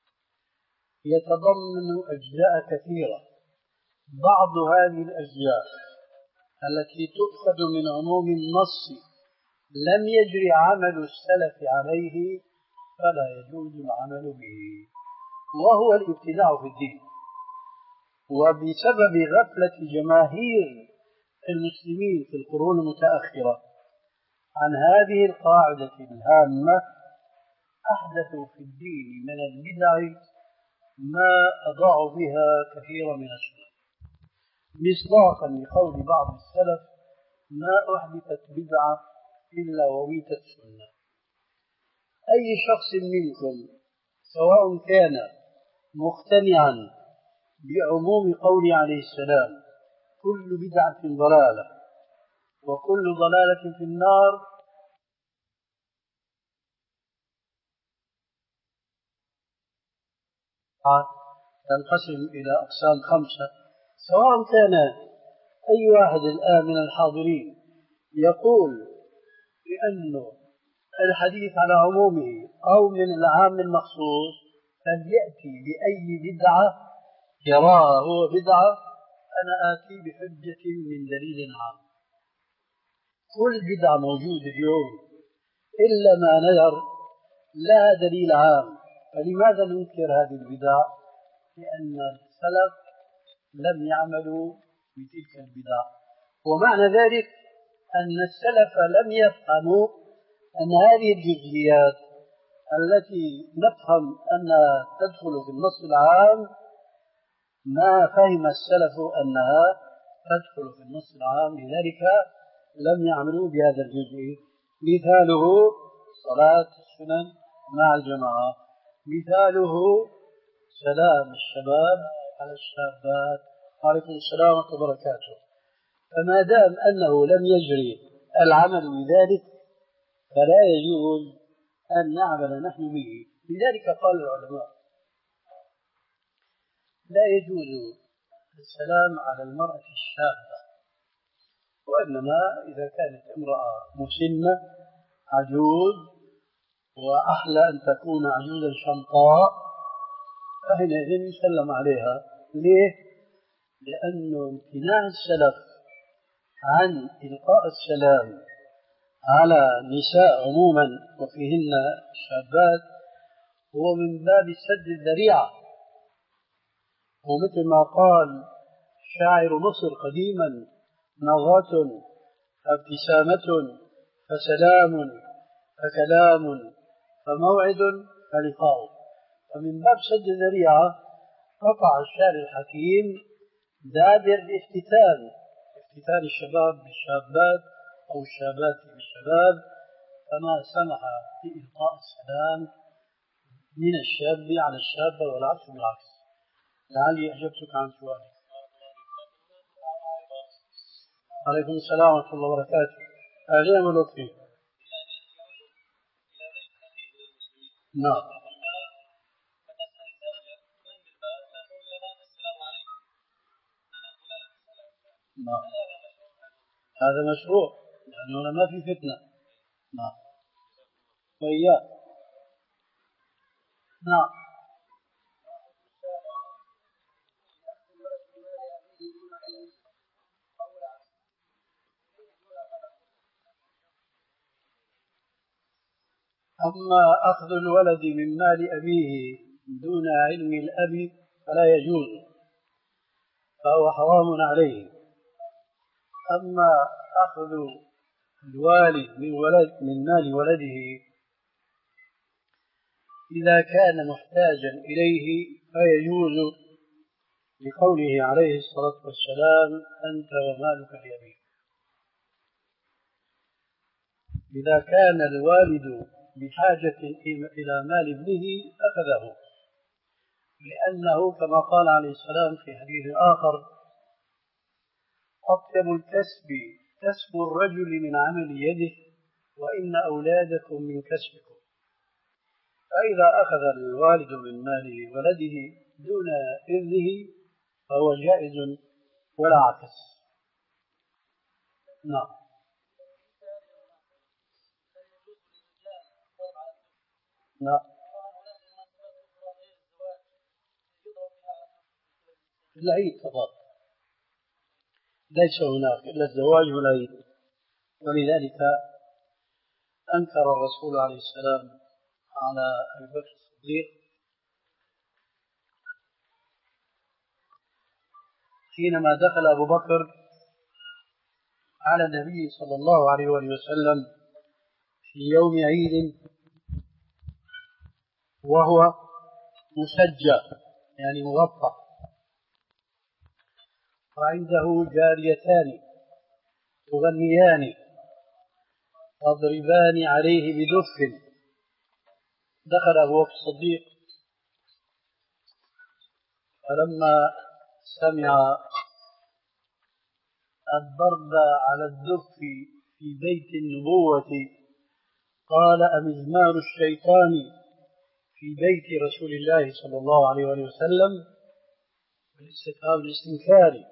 يتضمن أجزاء كثيرة، بعض هذه الأجزاء التي تؤخذ من عموم النص لم يجري عمل السلف عليه فلا يجوز العمل به، وهو الابتداع في الدين. وبسبب غفلة جماهير المسلمين في القرون المتأخرة عن هذه القاعدة الهامة أحدثوا في الدين من البدع ما أضاعوا بها كثيرا من السنة. مصداقا لقول بعض السلف: ما أحدثت بدعة إلا وميتت سنة. أي شخص منكم سواء كان مقتنعا بعموم قوله عليه السلام: كل بدعة ضلالة وكل ضلالة في النار، تنقسم إلى أقسام خمسة. سواء كان أي واحد الآن من الحاضرين يقول بأنه الحديث على عمومه أو من العام المخصوص، فليأتي بأي بدعة يراها هو بدعة، أنا آتي بحجة من دليل عام. كل بدعة موجودة اليوم إلا ما نذر لها دليل عام. فلماذا ننكر هذه البدع؟ لأن السلف لم يعملوا بتلك البدع، ومعنى ذلك أن السلف لم يفهموا أن هذه الجزئيات التي نفهم أنها تدخل في النص العام ما فهم السلف أنها تدخل في النص العام، لذلك لم يعملوا بهذا الجزء. مثاله صلاة السنن مع الجماعة، مثاله سلام الشباب على الشابات، وعليكم السلام ورحمة الله وبركاته. فما دام أنه لم يجري العمل بذلك فلا يجوز أن نعمل نحن به. لذلك قال العلماء: لا يجوز السلام على المرأة الشابة، وإنما إذا كانت امرأة مسنة عجوز، وأحلى أن تكون عجوزا شمطاء، فحينئذ يسلم عليها. ليه؟ لأن امتناع السلف عن إلقاء السلام على نساء عموما وفيهن الشابات هو من باب سد الذريعة. ومثل ما قال شاعر مصر قديما: نظرة فابتسامة فسلام فكلام فموعد فلقاء. فمن باب سد الذريعة قطع الشاعر الحكيم دابر الافتتان، افتتان الشباب بالشابات أو الشابات بالشباب، فما سمح بإلقاء السلام من الشاب على الشابة والعكس بالعكس. لعلي أجبتك عن سؤالك. عليكم السلام ورحمة الله وبركاته. أهلا ولطفي. نعم. نعم. هذا مشروع، يعني هنا ما في فتنة. نعم. وإياه. نعم. أما أخذ الولد من مال أبيه دون علم الأب فلا يجوز، فهو حرام عليه. أما أخذ الوالد من ولد من مال ولده إذا كان محتاجا إليه فيجوز، لقوله عليه الصلاة والسلام: أنت ومالك لأبيك. إذا كان الوالد بحاجة إلى مال ابنه أخذه، لأنه كما قال عليه السلام في حديث آخر: أطيب الكسب كسب الرجل من عمل يده، وإن أولادكم من كسبكم. فإذا أخذ الوالد من مال ولده دون إذنه فهو جائز ولا عكس. نعم. نعم. العيد فقط، ليس هناك إلا الزواج والعيد. ولذلك أنكر الرسول عليه السلام على أبي بكر الصديق حينما دخل أبو بكر على النبي صلى الله عليه وسلم في يوم عيد وهو مسجى يعني مغطى، وعنده جاريتان تغنيان تضربان عليه بدف. دخل أبو بكر الصديق فلما سمع الضرب على الدف في بيت النبوة قال: أمزمار الشيطان في بيت رسول الله صلى الله عليه وسلم، بالاستفهام الاستنكاري.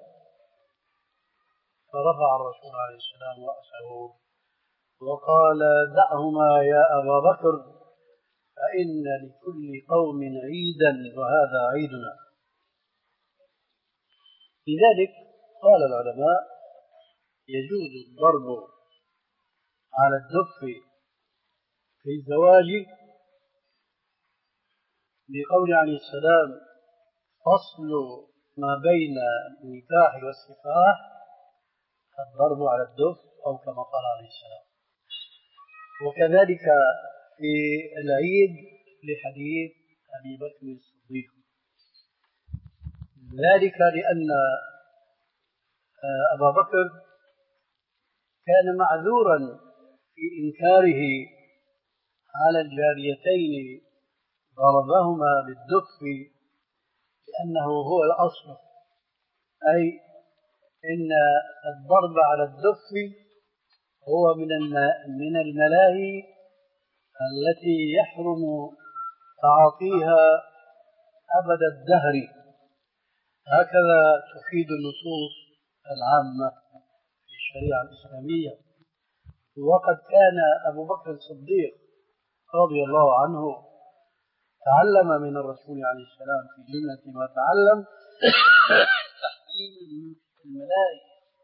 فرفع الرسول عليه السلام رأسه وقال: دعهما يا أبا بكر، فإن لكل قوم عيدا وهذا عيدنا. لذلك قال العلماء: يجوز الضرب على الدف في الزواج بقول عليه السلام: فصل ما بين النكاح والسفاح الضرب على الدف، أو كما قال عليه السلام. وكذلك في العيد لحديث أبي بكر الصديق، ذلك لأن أبا بكر كان معذورا في إنكاره على الجاريتين ضربهما بالدف، لأنه هو الأصل، أي إن الضرب على الدف هو من من الملاهي التي يحرم تعاطيها أبد الدهر. هكذا تفيد النصوص العامة في الشريعة الإسلامية. وقد كان أبو بكر الصديق رضي الله عنه تعلم من الرسول عليه السلام في جملة ما تعلم تحريم الملاهي.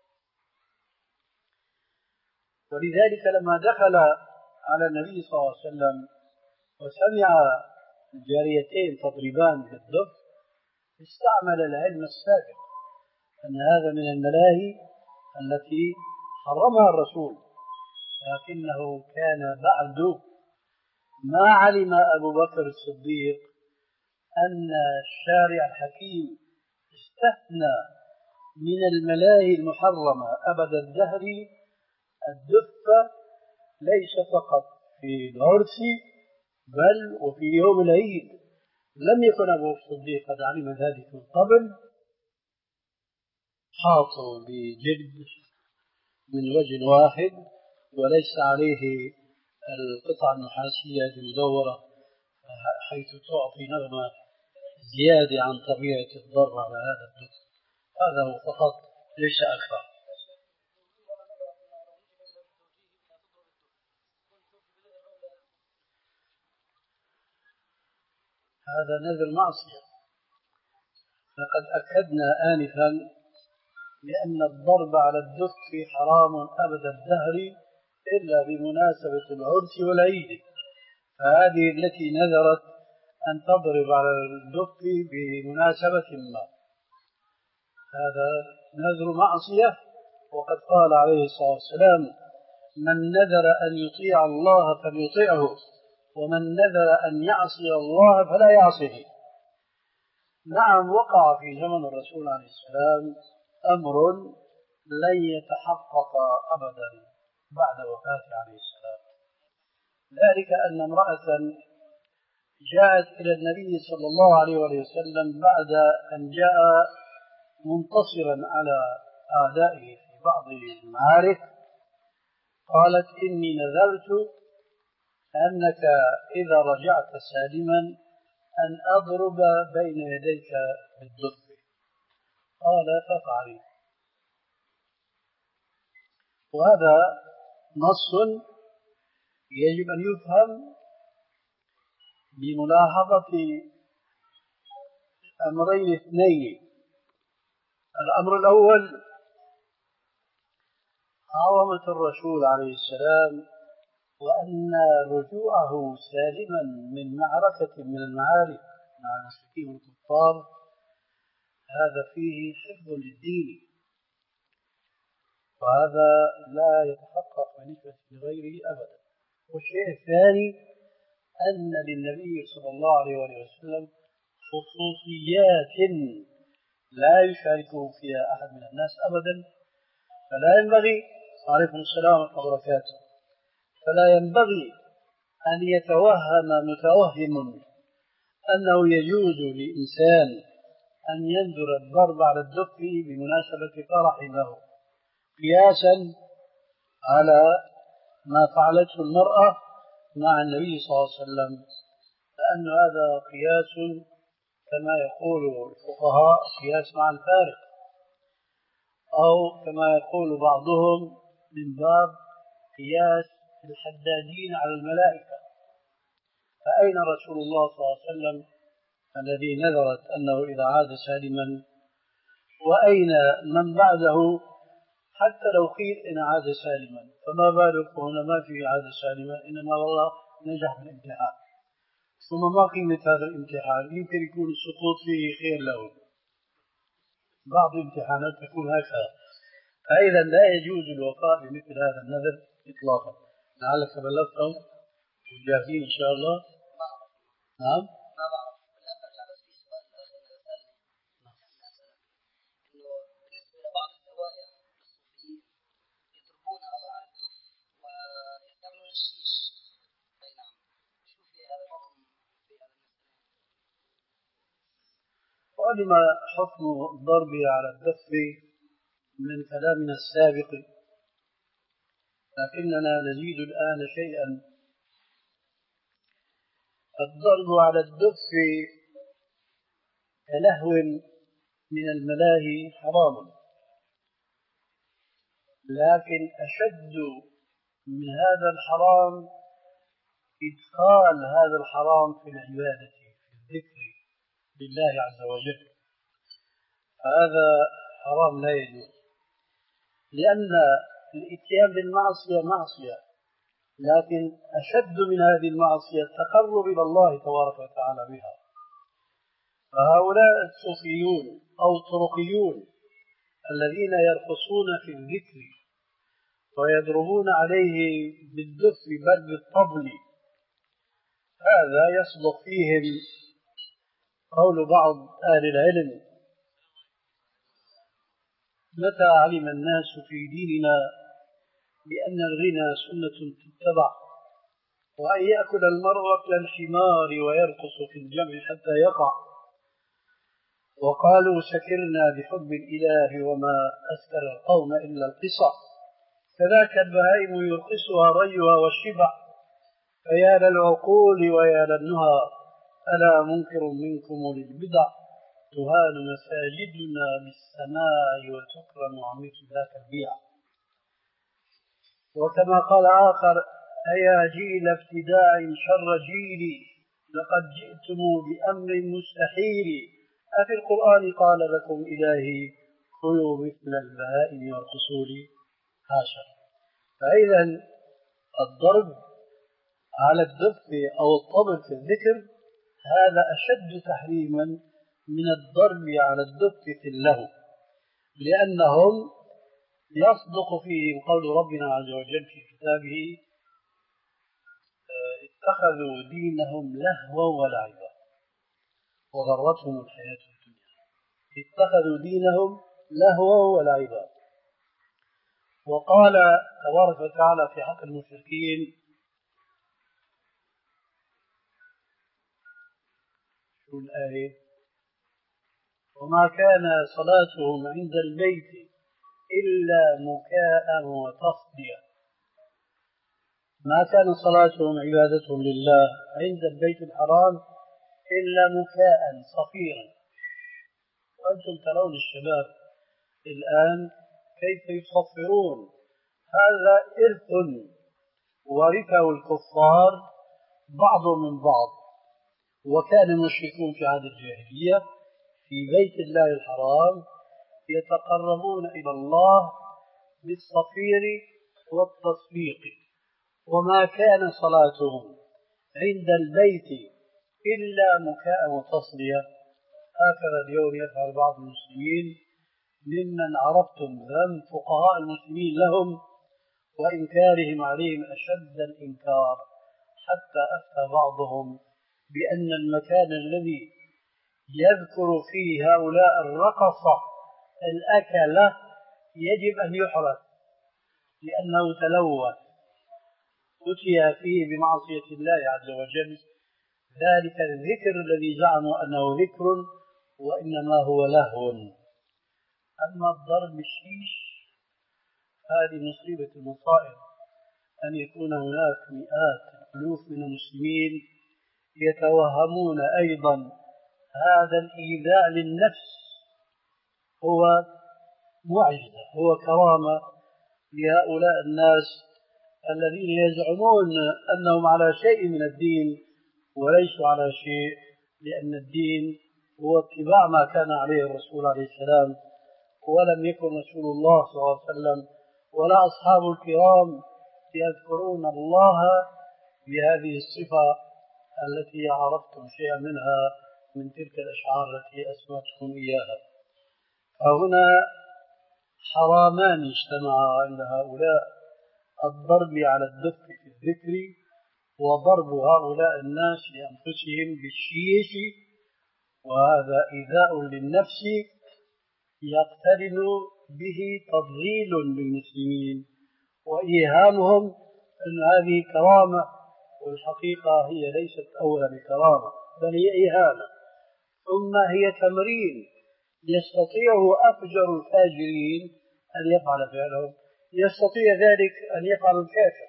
ولذلك لما دخل على النبي صلى الله عليه وسلم وسمع الجاريتين تضربان بالدف استعمل العلم السابق أن هذا من الملاهي التي حرمها الرسول، لكنه كان بعد ما علم أبو بكر الصديق أن الشارع الحكيم استثنى من الملاهي المحرمة أبد الدهر الدف، ليس فقط في العرس بل وفي يوم العيد. لم يكن أبو الصديق قد علم ذلك من قبل، حاطوا بجلد من وجه واحد وليس عليه القطعة النحاسية المدورة حيث تعطي نغمة زيادة عن طبيعة الضرب على هذا الدف. هذا هو فقط، ليس أكثر. هذا نذر معصية. لقد أكدنا آنفا بأن الضرب على الدف حرام أبد الدهر إلا بمناسبة العرس والعيد، فهذه التي نذرت أن تضرب على الدف بمناسبة ما، هذا نذر معصية. وقد قال عليه الصلاة والسلام: من نذر أن يطيع الله فليطيعه، ومن نذر أن يعصي الله فلا يعصيه. نعم، وقع في زمن الرسول عليه السلام أمر لن يتحقق أبدا بعد وفاته عليه السلام، ذلك أن امرأة جاءت إلى النبي صلى الله عليه وسلم بعد أن جاء منتصرا على أعدائه في بعض المعارك، قالت: إني نذرت أنك إذا رجعت سالما أن أضرب بين يديك بالدف. قال: فافعلي. وهذا نص يجب أن يفهم بملاحظة أمرين اثنين. الأمر الأول عظمة الرسول عليه السلام، وأن رجوعه سالما من معركة من المعارك مع المشركين والكفار هذا فيه حفظ للدين، وهذا لا يتحقق بالنسبة لغيره أبدا. والشيء الثاني أن للنبي صلى الله عليه وسلم خصوصيات لا يشاركه فيها أحد من الناس أبدا. فلا ينبغي، عليكم السلام ورحمة الله وبركاته، فلا ينبغي أن يتوهم متوهم أنه يجوز لإنسان أن ينذر الضرب على الدف بمناسبة فرح له، قياسا على ما فعلته المرأة مع النبي صلى الله عليه وسلم، لأن هذا قياس كما يقول الفقهاء قياس مع الفارق، أو كما يقول بعضهم من باب قياس الحدادين على الملائكة. فأين رسول الله صلى الله عليه وسلم الذي نذرت أنه إذا عاد سالما؟ وأين من بعده حتى لو قيل إن عاد سالما؟ فما بالك هنا ما في عاد سالما، إنما والله نجح بالامتحان. ثم ما قيمة هذا الامتحان؟ يمكن يكون السقوط فيه خير له، بعض الامتحانات تكون هكذا. فإذا لا يجوز الوفاء بمثل هذا النذر إطلاقا. لعلك بلغتهم وجاهزين إن شاء الله. نعم. ما بعرف الأمر على في سؤال مثلا إنه بالنسبة لبعض الزوايا الصوفيين يضربون على الدف ويستعملون الشيش. أي نعم، شو في هذا الحكم في هذا المسألة؟ وعلم حكم الضرب على الدف من كلامنا السابق، لكننا نزيد الآن شيئا. الضرب على الدف كلهو من الملاهي حرام، لكن أشد من هذا الحرام إدخال هذا الحرام في العبادة، في الذكر لله عز وجل. هذا حرام لا يجوز، لأن الإتيان بالمعصية معصية، لكن أشد من هذه المعصية التقرب إلى الله تبارك وتعالى بها. فهؤلاء الصوفيون أو الطرقيون الذين يرقصون في الذكر ويضربون عليه بالدف بل بالطبل، هذا يصدق فيهم قول بعض أهل العلم: متى علم الناس في ديننا بأن الغنى سنة تتبع، وأن يأكل المرء أكل الحمار ويرقص في الجمع حتى يقع، وقالوا سكرنا بحب الإله وما أسكر القوم إلا القصع، كذاك البهائم يرقصها ريها والشبع، فيا للعقول ويا للنهى، ألا منكر منكم للبدع، تهان مساجدنا بالسماء وتكرم عميت ذاك البيع. وكما قال آخر: أيا جيل ابتداع شر جيلي، لقد جئتم بأمر مستحيل، أفي القرآن قال لكم إلهي كلوا مثل البهائم وارقصوا لي؟ حاشا. فإذا الضرب على الدف أو الطبل في الذكر هذا أشد تحريما من الضرب على الدف في اللهو، لأنهم يصدق فيهم قول ربنا عز وجل في كتابه: اتخذوا دينهم لهوا ولعبا وغرتهم الحياة الدنيا. اتخذوا دينهم لهوا ولعبا. وقال تبارك وتعالى في حق المشركين: شو الآية؟ وما كان صلاتهم عند البيت إلا مكاء وتصديا. ما كان صلاتهم عبادتهم لله عند البيت الحرام إلا مكاء صفيرا. وأنتم ترون الشباب الآن كيف يصفرون. هذا إرث ورثه الكفار بعضهم من بعض. وكان المشركون في عهد الجاهلية في بيت الله الحرام يتقربون إلى الله بالصفير والتصفيق. وما كان صلاتهم عند البيت إلا مكاء وتصدية. هكذا اليوم يفعل بعض المسلمين ممن عرفتم ذم فقهاء المسلمين لهم وإنكارهم عليهم أشد الإنكار، حتى أفتى بعضهم بأن المكان الذي يذكر فيه هؤلاء الرقصة الأكلة يجب أن يحرس لأنه تلوث، أتي فيه بمعصية الله عز وجل، ذلك الذكر الذي زعموا أنه ذكر وإنما هو لهو. أما الضرب بالشيش هذه مصيبة المصائب، أن يكون هناك مئات ألوف من المسلمين يتوهمون أيضا هذا الإيذاء للنفس هو معجزة، هو كرامة لهؤلاء الناس الذين يزعمون أنهم على شيء من الدين وليسوا على شيء، لأن الدين هو اتباع ما كان عليه الرسول عليه السلام، ولم يكن رسول الله صلى الله عليه وسلم ولا أصحاب الكرام يذكرون الله بهذه الصفة التي عرفتم شيئا منها من تلك الأشعار التي أسمعتكم إياها. فهنا حرامان اجتمعا عند هؤلاء: الضرب على الدف في الذكر، وضرب هؤلاء الناس لأنفسهم بالشيش، وهذا إيذاء للنفس يقترن به تضليل للمسلمين وإيهامهم أن هذه كرامة، والحقيقة هي ليست أولا بكرامة بل هي إهانة، ثم هي تمرين يستطيعه أفجر الفاجرين أن يفعل فعلهم، يستطيع ذلك أن يفعل الكافر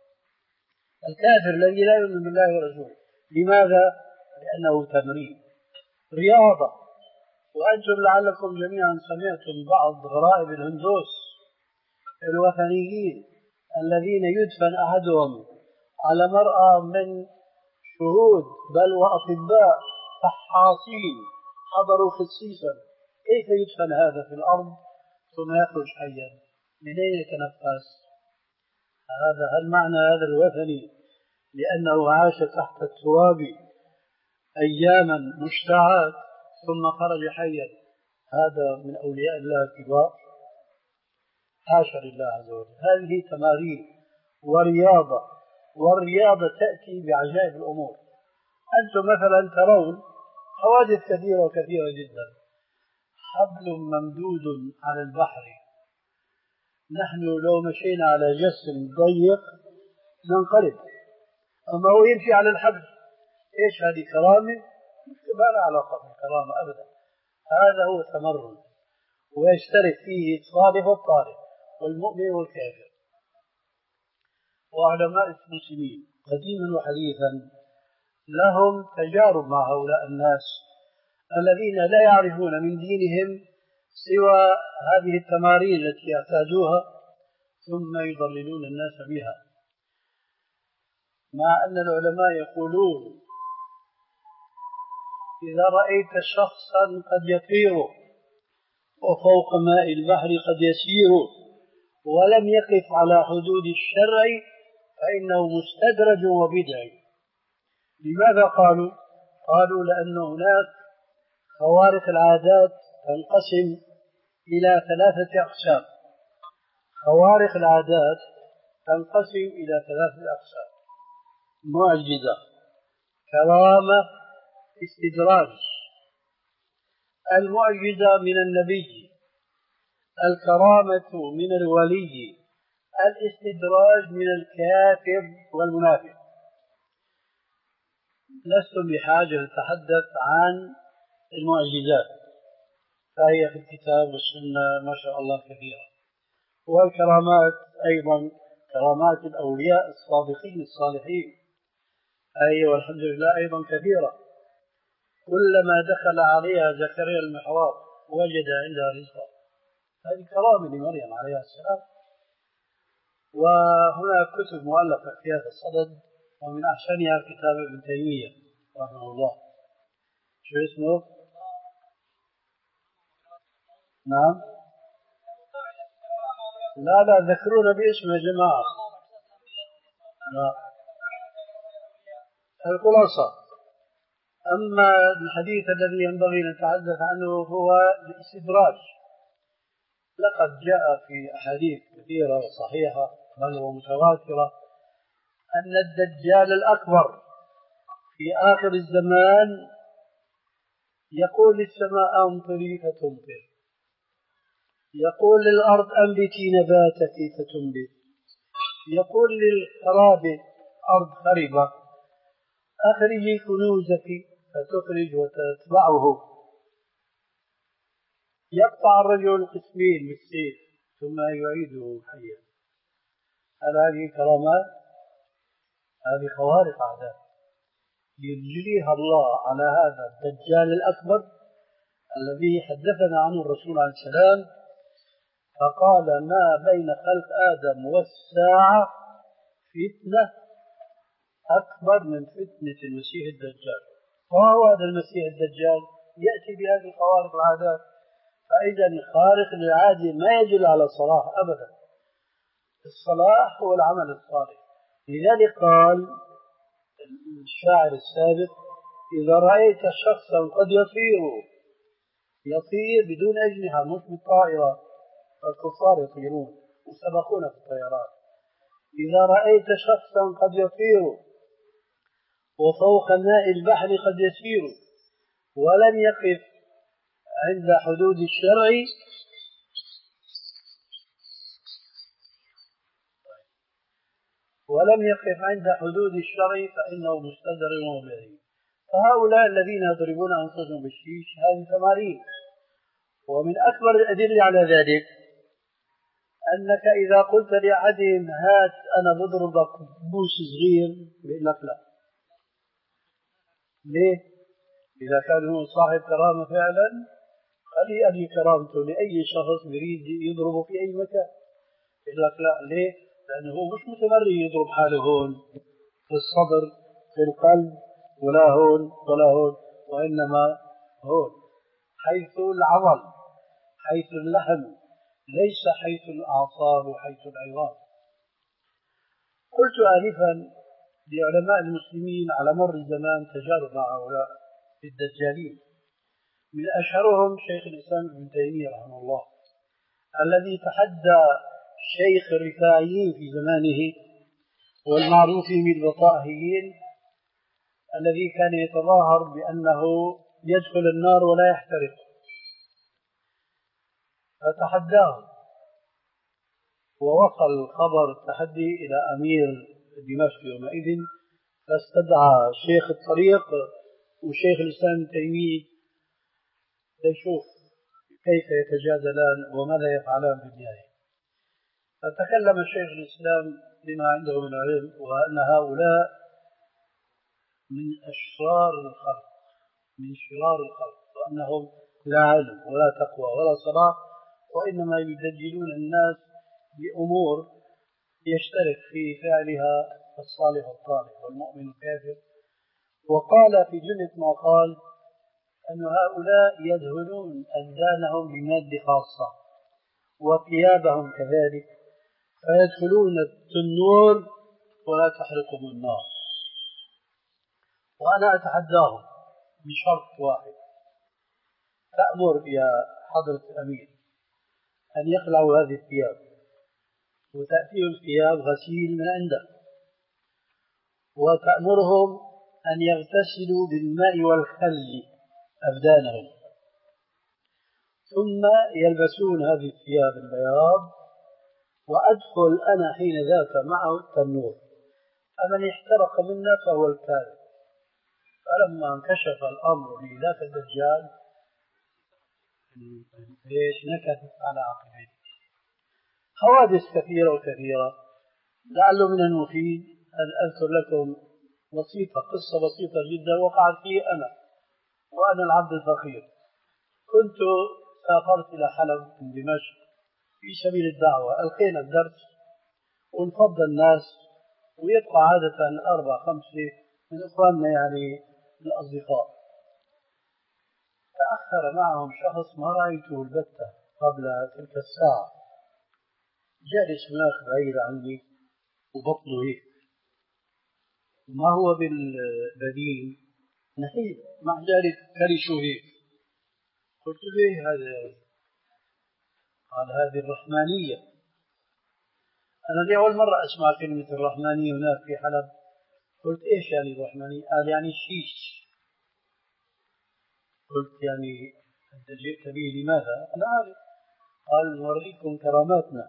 الكافر الذي لا يؤمن بالله ورسوله. لماذا؟ لأنه تمرين رياضة. وأنتم لعلكم جميعا سمعتم بعض غرائب الهندوس الوثنيين الذين يدفن أحدهم على مرأى من شهود بل وأطباء فحاصين حضروا خصيصا، كيف يدفن هذا في الأرض ثم يخرج حيا؟ من أين يتنفس؟ هذا هل معنى هذا الوثني لأنه عاش تحت التراب أياما مشتعات ثم خرج حيا؟ هذا من أولياء الله الكبار؟ حاشا لله عز وجل. هذه تمارين ورياضة، والرياضة تأتي بعجائب الأمور. أنتم مثلا ترون حوادث كثيرة وكثيرة جدا، حبل ممدود على البحر، نحن لو مشينا على جسم ضيق ننقلب، أما هو يمشي على الحبل. إيش هذه؟ كرامة؟ ما لا علاقة بالكرامة أبدا. هذا هو تمرد، ويشترك فيه الصالح والطالح والمؤمن والكافر. وعلماء المسلمين قديما وحديثا لهم تجارب مع هؤلاء الناس الذين لا يعرفون من دينهم سوى هذه التمارين التي اعتادوها ثم يضللون الناس بها، مع أن العلماء يقولون: إذا رأيت شخصا قد يطير وفوق ماء البحر قد يسير ولم يقف على حدود الشرع فإنه مستدرج وبدعي. لماذا قالوا؟ قالوا لأن هناك خوارق العادات تنقسم إلى ثلاثة أقسام. خوارق العادات تنقسم إلى ثلاثة أقسام: معجزة، كرامة، استدراج. المعجزة من النبي، الكرامة من الولي، الاستدراج من الكافر والمنافق. لست بحاجة للتحدث عن المعجزات، فهي في الكتاب والسنة ما شاء الله كثيرة. والكرامات أيضا كرامات الأولياء الصادقين الصالحين، هي والحمد لله أيضا كثيرة. كلما دخل عليها زكريا المحراب وجد عندها رزقا، هذه كرامة لمريم عليها السلام. وهناك كتب مؤلفة في هذا الصدد، ومن أحسنها كتاب ابن تيمية رحمه الله. شو اسمه؟ نعم؟ لا لا ذكرونا باسم يا جماعة. لا. الخلاصة، أما الحديث الذي ينبغي أن نتحدث عنه هو الاستدراج. لقد جاء في أحاديث كثيرة وصحيحة بل ومتواترة أن الدجال الأكبر في آخر الزمان يقول للسماء أمطري فتمطر، يقول للأرض أنبتي نباتك فتنبت، يقول للخراب أرض خربة أخرجي كنوزك فتخرج وتتبعه، يقطع الرجل قسمين بالسيف ثم يعيده حيا. هل هذه كرامات؟ هذه خوارق عادات يجريها الله على هذا الدجال الأكبر الذي حدثنا عنه الرسول عليه السلام، فقال ما بين خلق آدم والساعة فتنة أكبر من فتنة المسيح الدجال، وهو هذا المسيح الدجال يأتي بهذه الخوارق العادات. فإذا الخارق للعادة ما يدل على صلاح أبدا، الصلاح هو العمل الصالح. لذلك قال الشاعر السابق إذا رأيت شخصا قد يطير يطير بدون أجنحة مش بالطائرة، الكفار يطيرون وسبقون في الطيران، إذا رأيت شخصا قد يطير وفوق ماء البحر قد يسير ولم يقف عند حدود الشرع ولم يقف عند حدود الشرع فإنه مستدرج به. فهؤلاء الذين يضربون أنفسهم بالشيش هذه تمارين. ومن أكبر الأدلة على ذلك أنك إذا قلت لأحدهم هات أنا بضربك بوس صغير بيقول لك لا. ليه؟ إذا كان هو صاحب كرامة فعلا خلي أدي كرامته لأي شخص يريد يضربه في أي مكان، يقول لك لا. ليه؟ لأنه هو مش متمرن يضرب حاله هون في الصدر في القلب ولا هون ولا هون، وإنما هون حيث العضل حيث اللحم ليس حيث الأعصاب وحيث العظام. قلت آنفا لعلماء المسلمين على مر الزمان تجارب مع هؤلاء الدجالين، من أشهرهم شيخ الإسلام ابن تيمية رحمه الله الذي تحدى شيخ الرفاعيين في زمانه والمعروفين بالبطائيين الذي كان يتظاهر بأنه يدخل النار ولا يحترق، فتحداه ووصل خبر التحدي إلى أمير دمشق يومئذ، فاستدعى شيخ الطريق وشيخ الإسلام ابن تيمية ليشوف كيف يتجادلان وماذا يفعلان في النهاية. فتكلم شيخ الإسلام بما عنده من علم وأن هؤلاء من أشرار الخلق من شرار الخلق، وأنهم لا علم ولا تقوى ولا صلاح، وإنما يدجلون الناس بأمور يشترك في فعلها الصالح الطالح والمؤمن الكافر. وقال في جملة ما قال أن هؤلاء يدهنون أبدانهم بمادة خاصة وثيابهم كذلك، فيدخلون التنور ولا تحرقهم النار. وأنا أتحداهم بشرط واحد، تأمر يا حضرة الأمير أن يخلعوا هذه الثياب وتأتيهم ثياب غسيل من عندك، وتأمرهم أن يغتسلوا بالماء والخل أبدانهم، ثم يلبسون هذه الثياب البياض، وأدخل أنا حين ذاك معه التنور، فمن احترق منا فهو الكاذب. فلما انكشف الأمر لذاك الدجال ليش نكتت على عقبيه. حوادث كثيرة وكثيرة، لعله من المفيد أن أذكر لكم بسيطة قصة بسيطة جدا وقعت فيه أنا وأنا العبد الفقير. كنت سافرت إلى حلب من دمشق في سبيل الدعوة، ألقينا الدرس وانفض الناس، ويبقى عادة أربع خمسة من إخواننا يعني الأصدقاء. تأخر معهم شخص ما رأيته البتة قبل تلك الساعة، جالس هناك بعيد عني وبطنه هيك ما هو بالبدين نحيل، مع ذلك كرشه هيك. قلت له هذا؟ قال هذه الرحمانية. أنا دي أول مرة أسمع كلمة الرحمانية هناك في حلب. قلت إيش يعني الرحمانية؟ قال يعني الشيش. قلت يعني أنت جئت به لماذا؟ أنا عارف. قال نوريكم كراماتنا.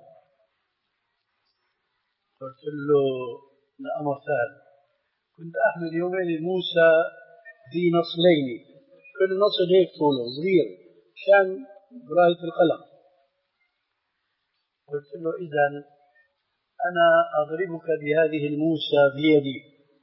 قلت له الأمر سهل. كنت أحمل يومين موسى ذي نصلين، كل نصل هيك طوله صغير عشان براية القلم. قلت له إذن أنا أضربك بهذه الموسى بيدي.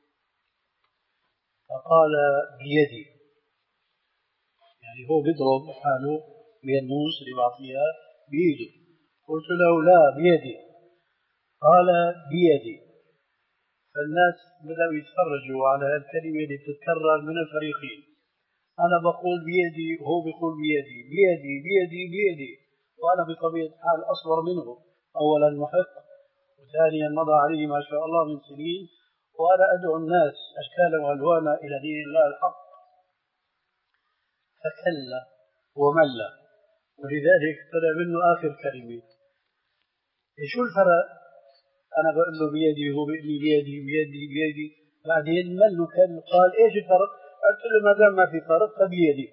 فقال بيدي، يعني هو بيضرب حاله بالموس اللي بعطيها بيده. قلت له لا بيدي. قال بيدي. فالناس بدأوا يتفرجوا على الكلمة اللي بتتكرر من الفريقين. أنا بقول بيدي وهو بيقول بيدي بيدي بيدي بيدي، وأنا بطبيعة الحال أصغر منه، أولا محق، وثانيا مضى عليه ما شاء الله من سنين، وأنا أدعو الناس أشكالا وألوانا إلى دين الله الحق. فكلا وملا، ولذلك طلع منه آخر كلمة. شو الفرق؟ أنا بقول له بيدي وهو بيقول لي بيدي بيدي بيدي، بعدين مل وكل قال إيش الفرق؟ قلت له ما دام ما في فرق فبيدي.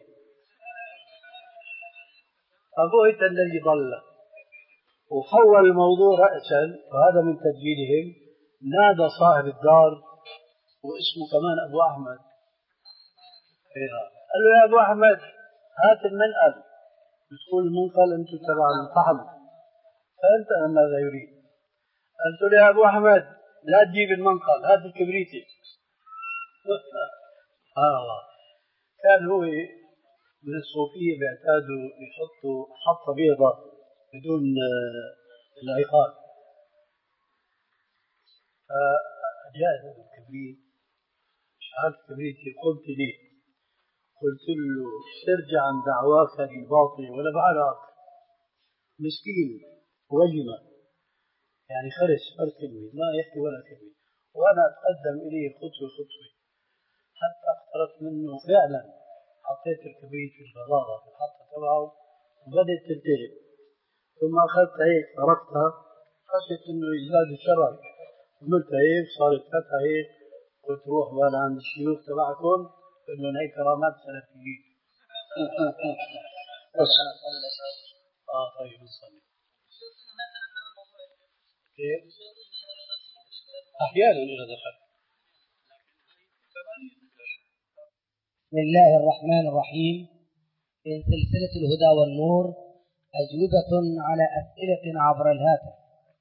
فبهت الذي ضل وحول الموضوع رأسا، وهذا من تدجيلهم. نادى صاحب الدار واسمه كمان أبو أحمد، قال له يا أبو أحمد هات المنقل. بتقول المنقل أنتم تبع الفحم، فأنت ماذا يريد؟ قلت له يا أبو أحمد لا تجيب المنقل، هات الكبريتي. آه كان هو من الصوفية بيعتادوا يحطوا حطة بيضة بدون العقال. فجاء الكبريت، شعرت الكبريتي، قلت ليه؟ قلت له ترجع عن دعواك الباطلة ولا بعرف مسكين وجمة، يعني خرس فرس كلمة ما يحكي ولا كلمة، وأنا أتقدم إليه خطوة خطوة حتى اقتربت منه. فعلا حطيت الكبريت في الغضاضة في الحطة تبعه وبدأت تلتهب، ثم أخذتها هيك تركتها خشيت إنه يزداد الشرر، عملتها هيك صارت فتحة هيك. قلت روح بقى عند الشيوخ تبعكم قل لهم هي كرامات سلفيين. اه طيب نصلي. كيف؟ أحيانا إذا دخل. بسم الله الرحمن الرحيم. في سلسلة الهدى والنور أجوبة على أسئلة عبر الهاتف.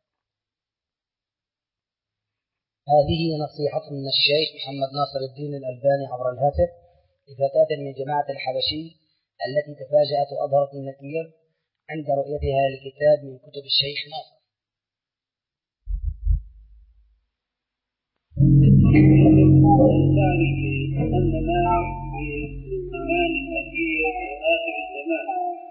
هذه نصيحة من الشيخ محمد ناصر الدين الألباني عبر الهاتف لفتاة من جماعة الحبشي التي تفاجأت وأظهرت النكير عند رؤيتها لكتاب من كتب الشيخ ناصر. أننا في الزمان الأخير وآخر الزمان،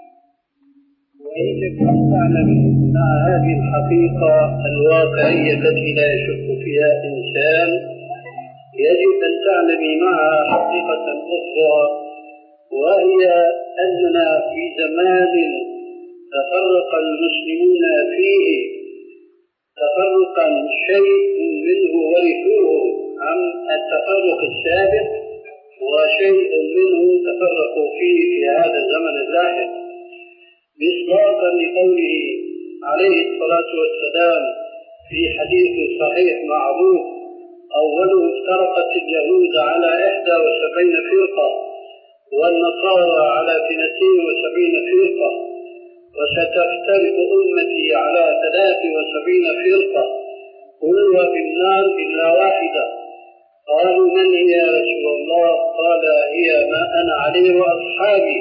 وإنك تعلم مع هذه الحقيقة الواقعية التي لا يشك فيها إنسان، يجب أن تعلمي معها حقيقة أخرى، وهي أننا في زمان تفرق المسلمون فيه تفرقا شيء منه ورثوه عن التفرق السابق، وشيء منه تفرقوا فيه في هذا الزمن اللاحق، مصداقا لقوله عليه الصلاة والسلام في حديث صحيح معروف: أوله افترقت اليهود على إحدى وسبعين فرقة والنصارى على اثنتين وسبعين فرقة، وستفترق أمتي على ثلاث وسبعين فرقة كلها في النار إلا واحدة. قالوا من هي يا رسول الله؟ قال هي ما أنا عليه وأصحابي.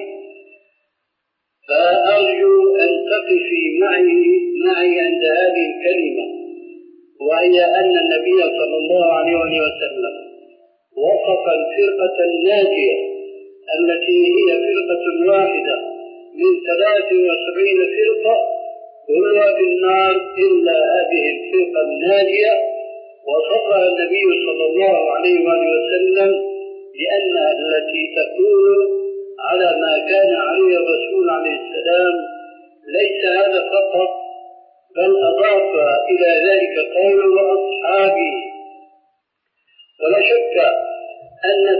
فأرجو أن تقفي معي معي عند هذه الكلمة، وهي أن النبي صلى الله عليه وسلم وصف الفرقة الناجية التي هي فرقة واحدة من ثلاث وسبعين فرقة كلها في النار إلا هذه الفرقة الناجية، وصفها النبي صلى الله عليه وسلم لأنها التي تكون على ما كان عليه الرسول عليه السلام. ليس هذا فقط، بل أضاف إلى ذلك قوله وأصحابي. ولا شك أن التمسك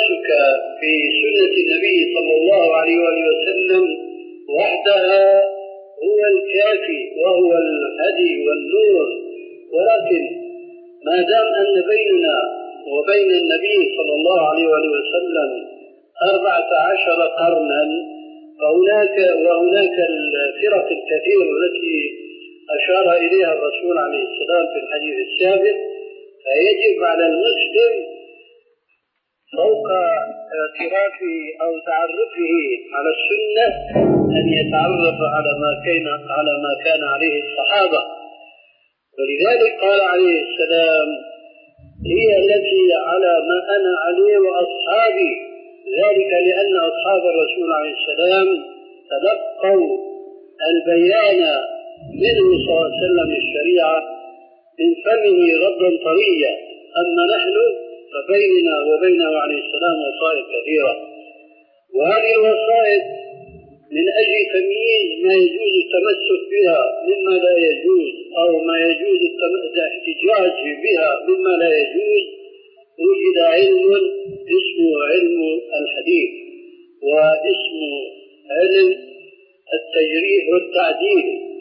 التمسك بسنة النبي صلى الله عليه وآله وسلم وحدها هو الكافي وهو الهدي والنور، ولكن ما دام أن بيننا وبين النبي صلى الله عليه وآله وسلم أربعة عشر قرنا، فهناك وهناك الفرق الكثيرة التي أشار إليها الرسول عليه السلام في الحديث السابق، فيجب على المسلم فوق اعترافه أو تعرفه على السنة أن يتعرف على ما كان على ما كان عليه الصحابة. ولذلك قال عليه السلام: هي التي على ما أنا عليه وأصحابي، ذلك لأن أصحاب الرسول عليه السلام تلقوا البيان منه صلى الله عليه وسلم الشريعة من فمه ردا طريا، أما نحن فبيننا وبينه عليه السلام وصائد كثيرة، وهذه الوصائد من أجل تمييز ما يجوز التمسك بها مما لا يجوز، أو ما يجوز الاحتجاج بها مما لا يجوز، وجد علم اسمه علم الحديث، واسمه علم التجريح والتعديل.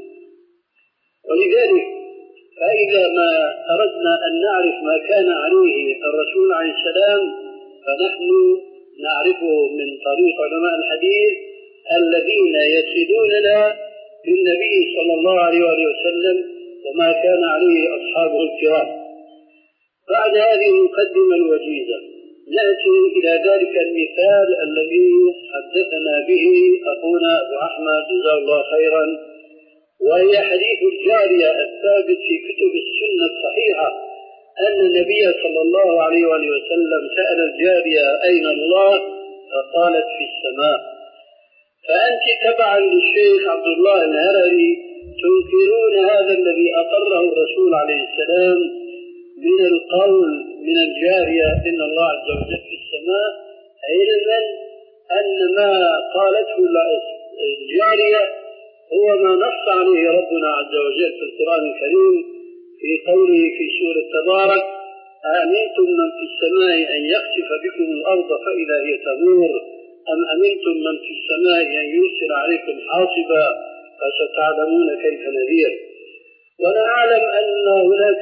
ولذلك فإذا ما أردنا أن نعرف ما كان عليه الرسول عليه السلام فنحن نعرفه من طريق علماء الحديث الذين يسيدوننا بالنبي صلى الله عليه وسلم وما كان عليه أصحابه الكرام. بعد هذه المقدمة الوجيزة نأتي إلى ذلك المثال الذي حدثنا به أخونا أبو أحمد جزاه الله خيرا، وهي حديث الجارية الثابت في كتب السنة الصحيحة أن النبي صلى الله عليه وآله وسلم سأل الجارية: أين الله؟ فقالت: في السماء. فأنت تبعا للشيخ عبد الله الهرري تنكرون هذا الذي أقره الرسول عليه السلام من القول من الجارية إن الله عز وجل في السماء، علما أن ما قالته الجارية هو ما نص عليه ربنا عز وجل في القرآن الكريم في قوله في سورة تبارك: أأمنتم من في السماء أن يخسف بكم الأرض فإذا هي تمور أم أمنتم من في السماء أن يرسل عليكم حاصبا فستعلمون كيف نذير. ونعلم أن هناك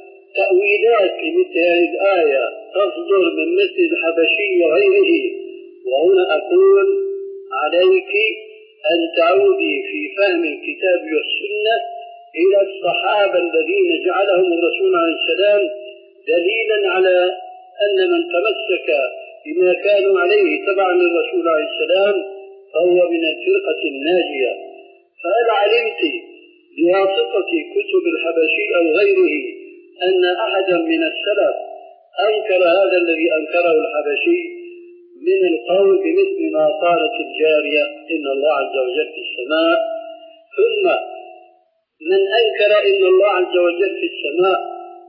تأويلات لمثل هذه الآية تصدر من مثل الحبشي وغيره، وهنا أقول عليك أن تعودي في فهم الكتاب والسنة إلى الصحابة الذين جعلهم الرسول عليه السلام دليلا على أن من تمسك بما كانوا عليه تبعا للرسول عليه السلام فهو من الفرقة الناجية. فهل علمت بواسطة كتب الحبشي أو غيره أن أحدا من السلف أنكر هذا الذي أنكره الحبشي من القول بمثل ما قالت الجارية إن الله عز وجل في السماء؟ ثم من أنكر إن الله عز وجل في السماء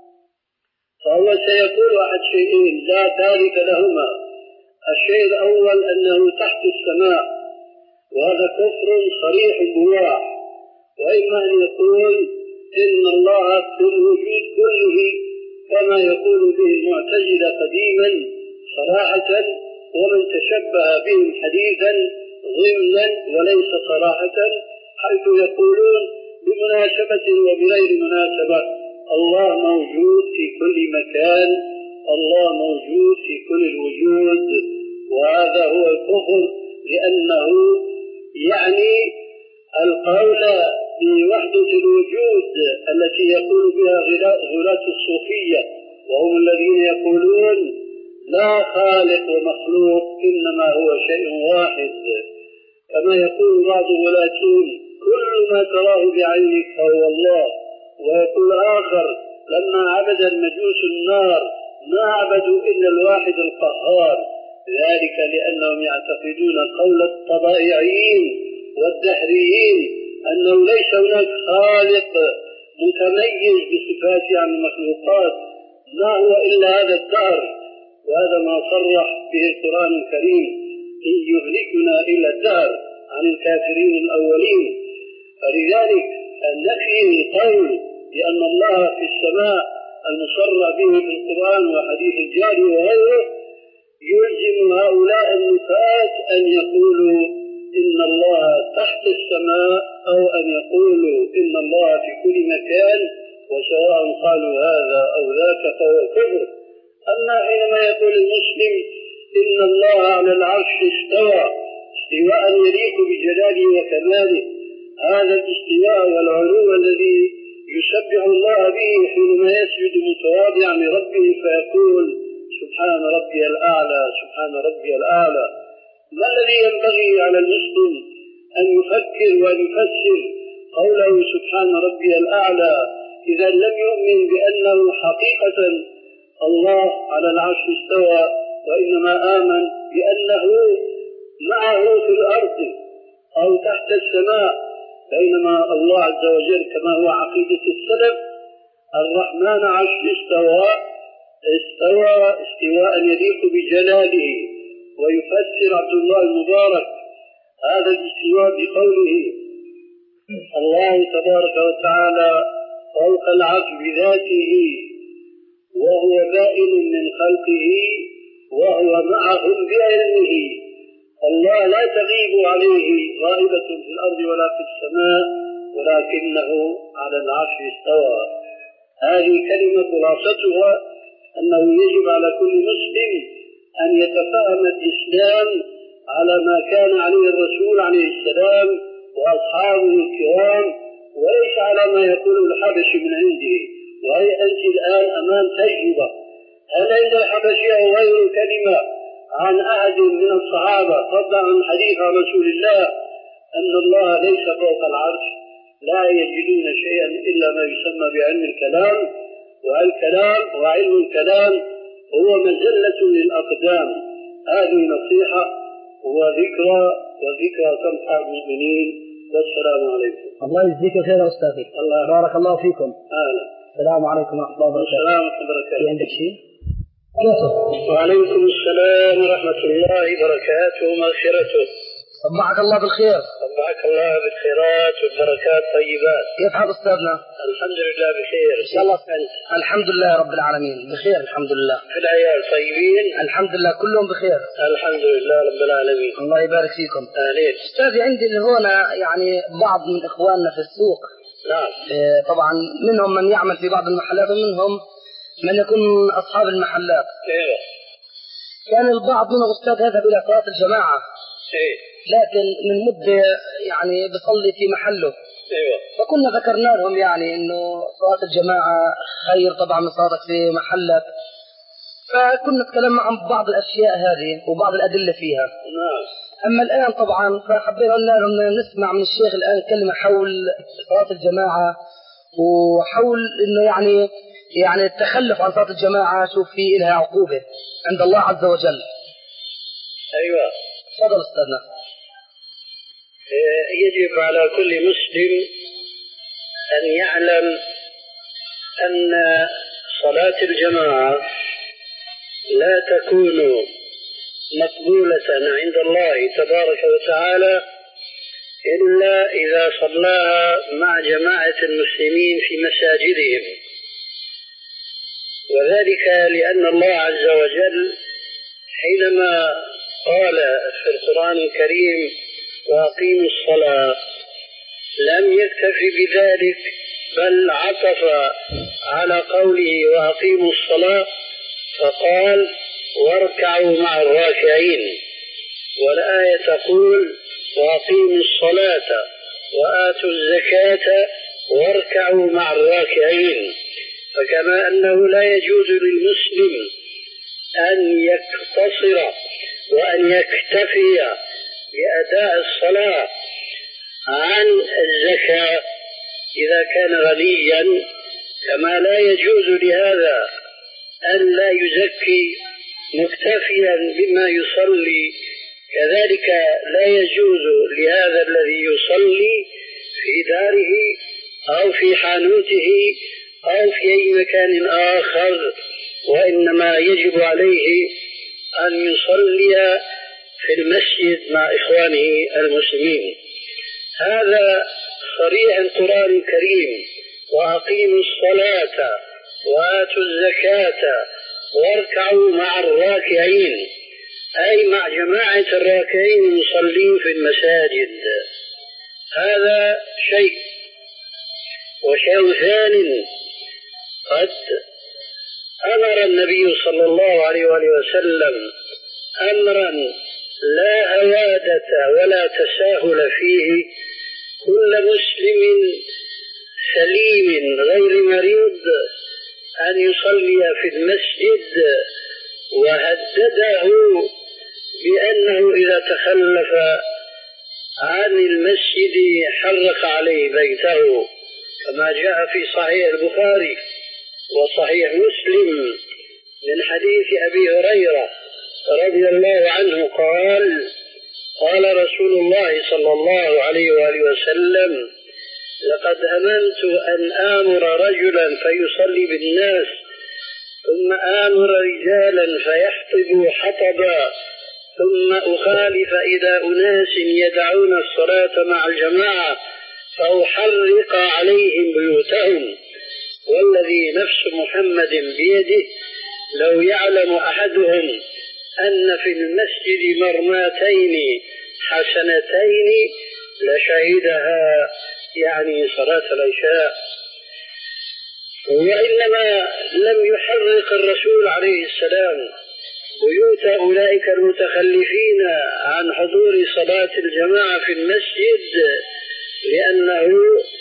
فهو سيقول أحد شيئين لا ثالث لهما: الشيء الأول أنه تحت السماء، وهذا كفر صريح بواح، وإما أن يقول إن الله في الوجود كله كما يقول به المعتزلة قديما صراحة، ومن تشبه بهم حديثا ضمنا وليس صراحة، حيث يقولون بمناسبة وبغير مناسبة: الله موجود في كل مكان، الله موجود في كل الوجود. وهذا هو الكفر، لأنه يعني القول بوحدة الوجود التي يقول بها غلاة الصوفية، وهم الذين يقولون لا خالق ومخلوق إنما هو شيء واحد، كما يقول بعض غلاتهم: كل ما تراه بعينك فهو الله. ويقول آخر: لما عبد المجوس النار ما عبدوا إلا الواحد القهار، ذلك لأنهم يعتقدون قول الطبائعيين والدهريين أنه ليس هناك خالق متميز بصفاته عن المخلوقات، ما هو إلا هذا الدهر. وهذا ما صرح به القرآن الكريم: إن يهلكنا إلا الدهر عن الكافرين الأولين. فلذلك النفي القول بأن الله في السماء المصرح به في القرآن وحديث الجاري وغيره يلزم هؤلاء النفاة أن يقولوا إن الله تحت السماء أو أن يقولوا إن الله في كل مكان، وسواء قالوا هذا أو ذاك فهو كفر. أما حينما يقول المسلم إن الله على العرش استوى استواء يليق بجلاله وكماله، هذا الاستواء والعلو الذي يسبح الله به حينما يسجد متواضعا لربه فيقول سبحان ربي الأعلى سبحان ربي الأعلى. ما الذي ينبغي على المسلم أن يفكر وأن يفسر قوله سبحان ربي الأعلى إذا لم يؤمن بأنه حقيقة الله على العرش استوى، وإنما آمن بأنه معه في الأرض أو تحت السماء، بينما الله عز وجل كما هو عقيدة السلف الرحمن عرش استوى استوى استواء يليق بجلاله. ويفسر عبد الله المبارك هذا الاستواء بقوله الله تبارك وتعالى فوق العرش بذاته وهو بائن من خلقه وهو معهم بعلمه. الله لا تغيب عليه غائبة في الأرض ولا في السماء، ولكنه على العرش استوى. هذه كلمة خلاصتها أنه يجب على كل مسلم أن يتفهم الإسلام على ما كان عليه الرسول عليه السلام وأصحابه الكرام، وليس على ما يقوله الحبشي من عنده. وهي أنت الآن أمام تجربة، هل عند الحبشي أو غيره كلمة عن أحد من الصحابة فضلا عن حديث عن رسول الله أن الله ليس فوق العرش؟ لا يجدون شيئا إلا ما يسمى بعلم الكلام، والكلام وعلم الكلام هو مزلة للأقدام. هذه نصيحة وذكرى وذكرى تنفع المؤمنين. والسلام عليكم. الله يجزيك خير يا أستاذي. الله بارك الله فيكم. أهلا. السلام عليكم ورحمة الله وبركاته. السلام ورحمة الله وبركاته. عندك شيء؟ وعليكم السلام ورحمة الله وبركاته ومغفرته. صبحك الله بالخير. صبحك الله بالخيرات والبركات طيبات. كيف حال أستاذنا؟ الحمد لله بخير. إن شاء الله أنت. الحمد لله رب العالمين بخير الحمد لله. في العيال طيبين؟ الحمد لله كلهم بخير. الحمد لله رب العالمين. الله يبارك فيكم. آمين. أستاذي عندي هنا يعني بعض من إخواننا في السوق. نعم. طبعا منهم من يعمل في بعض المحلات ومنهم من يكون أصحاب المحلات. ايوه. كان البعض منهم أستاذ يذهب إلى صلاة الجماعة. ايه. لكن من مدة يعني بصلي في محله. ايوه. فكنا ذكرنا لهم يعني إنه صلاة الجماعة خير طبعا من صلاتك في محلك. فكنا نتكلم عن بعض الأشياء هذه وبعض الأدلة فيها. نعم. أما الآن طبعا فحبينا لهم نسمع من الشيخ الآن كلمة حول صلاة الجماعة وحول إنه يعني يعني التخلف عن صلاة الجماعة شوف فيه لها عقوبة عند الله عز وجل. أيوة. تفضل أستاذنا. يجب على كل مسلم أن يعلم أن صلاة الجماعة لا تكون مقبولة عند الله تبارك وتعالى إلا إذا صلاها مع جماعة المسلمين في مساجدهم، وذلك لأن الله عز وجل حينما قال في القرآن الكريم وأقيموا الصلاة لم يكتفي بذلك بل عطف على قوله وأقيموا الصلاة فقال واركعوا مع الراكعين، والآية تقول وأقيموا الصلاة وآتوا الزكاة واركعوا مع الراكعين. فكما أنه لا يجوز للمسلم أن يقتصر وأن يكتفي بأداء الصلاة عن الزكاة إذا كان غنيا، كما لا يجوز لهذا أن لا يزكي مكتفيا بما يصلي، كذلك لا يجوز لهذا الذي يصلي في داره أو في حانوته أو في أي مكان آخر، وإنما يجب عليه أن يصلي في المسجد مع إخوانه المسلمين. هذا صريح القرآن الكريم وأقيموا الصلاة وآتوا الزكاة واركعوا مع الراكعين. أي مع جماعة الراكعين المصلين في المساجد. هذا شيء. وشيء ثاني، قد أمر النبي صلى الله عليه وآله وسلم أمرا لا هوادة ولا تساهل فيه كل مسلم سليم غير مريض أن يصلي في المسجد، وهدده بأنه إذا تخلف عن المسجد حرق عليه بيته، كما جاء في صحيح البخاري وصحيح مسلم من حديث أبي هريرة رضي الله عنه قال: قال رسول الله صلى الله عليه وآله وسلم: لقد هممت أن آمر رجلا فيصلي بالناس، ثم آمر رجالا فيحطبوا حطبا، ثم أخالف إلى أناس يدعون الصلاة مع الجماعة فأحرق عليهم بيوتهم، والذي نفس محمد بيده لو يعلم أحدهم أن في المسجد مرماتين حسنتين لشهدها، يعني صلاة العشاء. وإنما لم يحرق الرسول عليه السلام بيوت أولئك المتخلفين عن حضور صلاة الجماعة في المسجد لأنه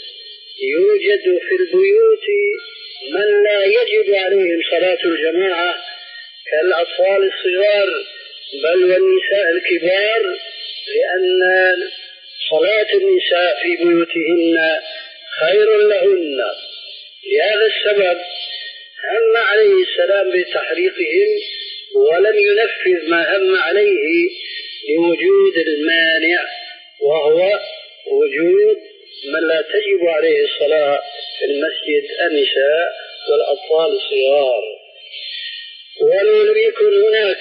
يوجد في البيوت من لا يجب عليهم صلاة الجماعة كالأطفال الصغار بل والنساء الكبار، لأن صلاة النساء في بيوتهن خير لهن. لهذا السبب هم عليه السلام بتحريقهم ولم ينفذ ما هم عليه لوجود المانع، وهو وجود من لا تجب عليه الصلاة في المسجد النساء والأطفال الصغار. ولو لم يكن هناك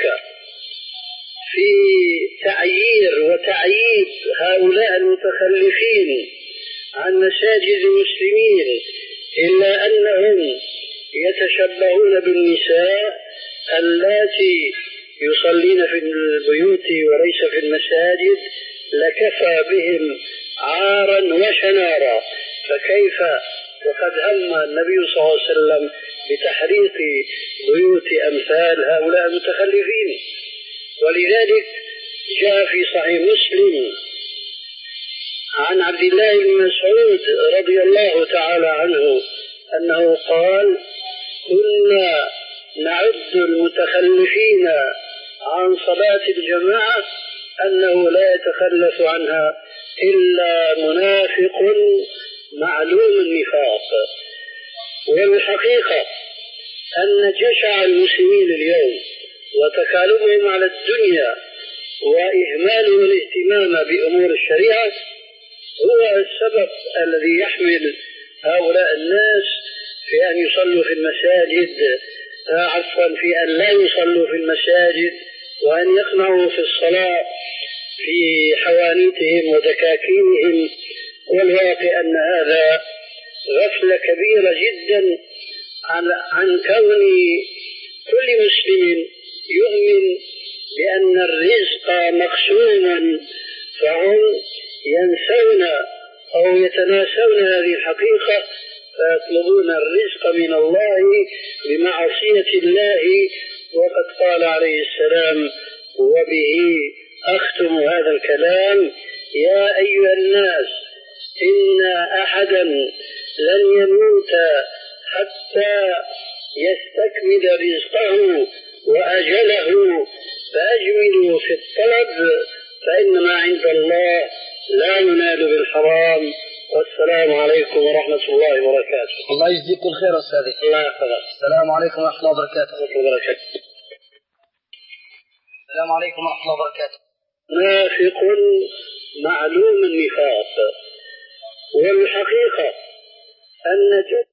في تعيير وتعييب هؤلاء المتخلفين عن مساجد المسلمين إلا أنهم يتشبهون بالنساء اللاتي يصلين في البيوت وليس في المساجد لكفى بهم عارا وشنارا، فكيف وقد هم النبي صلى الله عليه وسلم بتحريق بيوت أمثال هؤلاء المتخلفين. ولذلك جاء في صحيح مسلم عن عبد الله بن مسعود رضي الله تعالى عنه أنه قال: كنا نعد المتخلفين عن صلاة الجماعة أنه لا يتخلف عنها إلا منافق معلوم النفاق. والحقيقة أن جشع المسلمين اليوم وتكالبهم على الدنيا وإهمالهم الاهتمام بأمور الشريعة هو السبب الذي يحمل هؤلاء الناس في أن يصلوا في المساجد، عفوا في أن لا يصلوا في المساجد، وأن يقنعوا في الصلاة في حوانيتهم ودكاكينهم. والواقع أن هذا غفلة كبيرة جدا عن, عن كون كل مسلم يؤمن بأن الرزق مقسوما، فهم ينسون أو يتناسون هذه الحقيقة فيطلبون الرزق من الله بمعصية الله. وقد قال عليه السلام، وبه أختم هذا الكلام: يا أيها الناس إن أحدا لن يموت حتى يستكمل رزقه وأجله، فأجملوا في الطلب فإنما عند الله لا ينال بالحرام. والسلام عليكم ورحمة الله وبركاته. الله يجزيكم الخير أستاذي. الله يحفظك. السلام عليكم ورحمة الله وبركاته. وبركاته. السلام عليكم ورحمة الله وبركاته. نافق معلوم النفاق. والحقيقة أن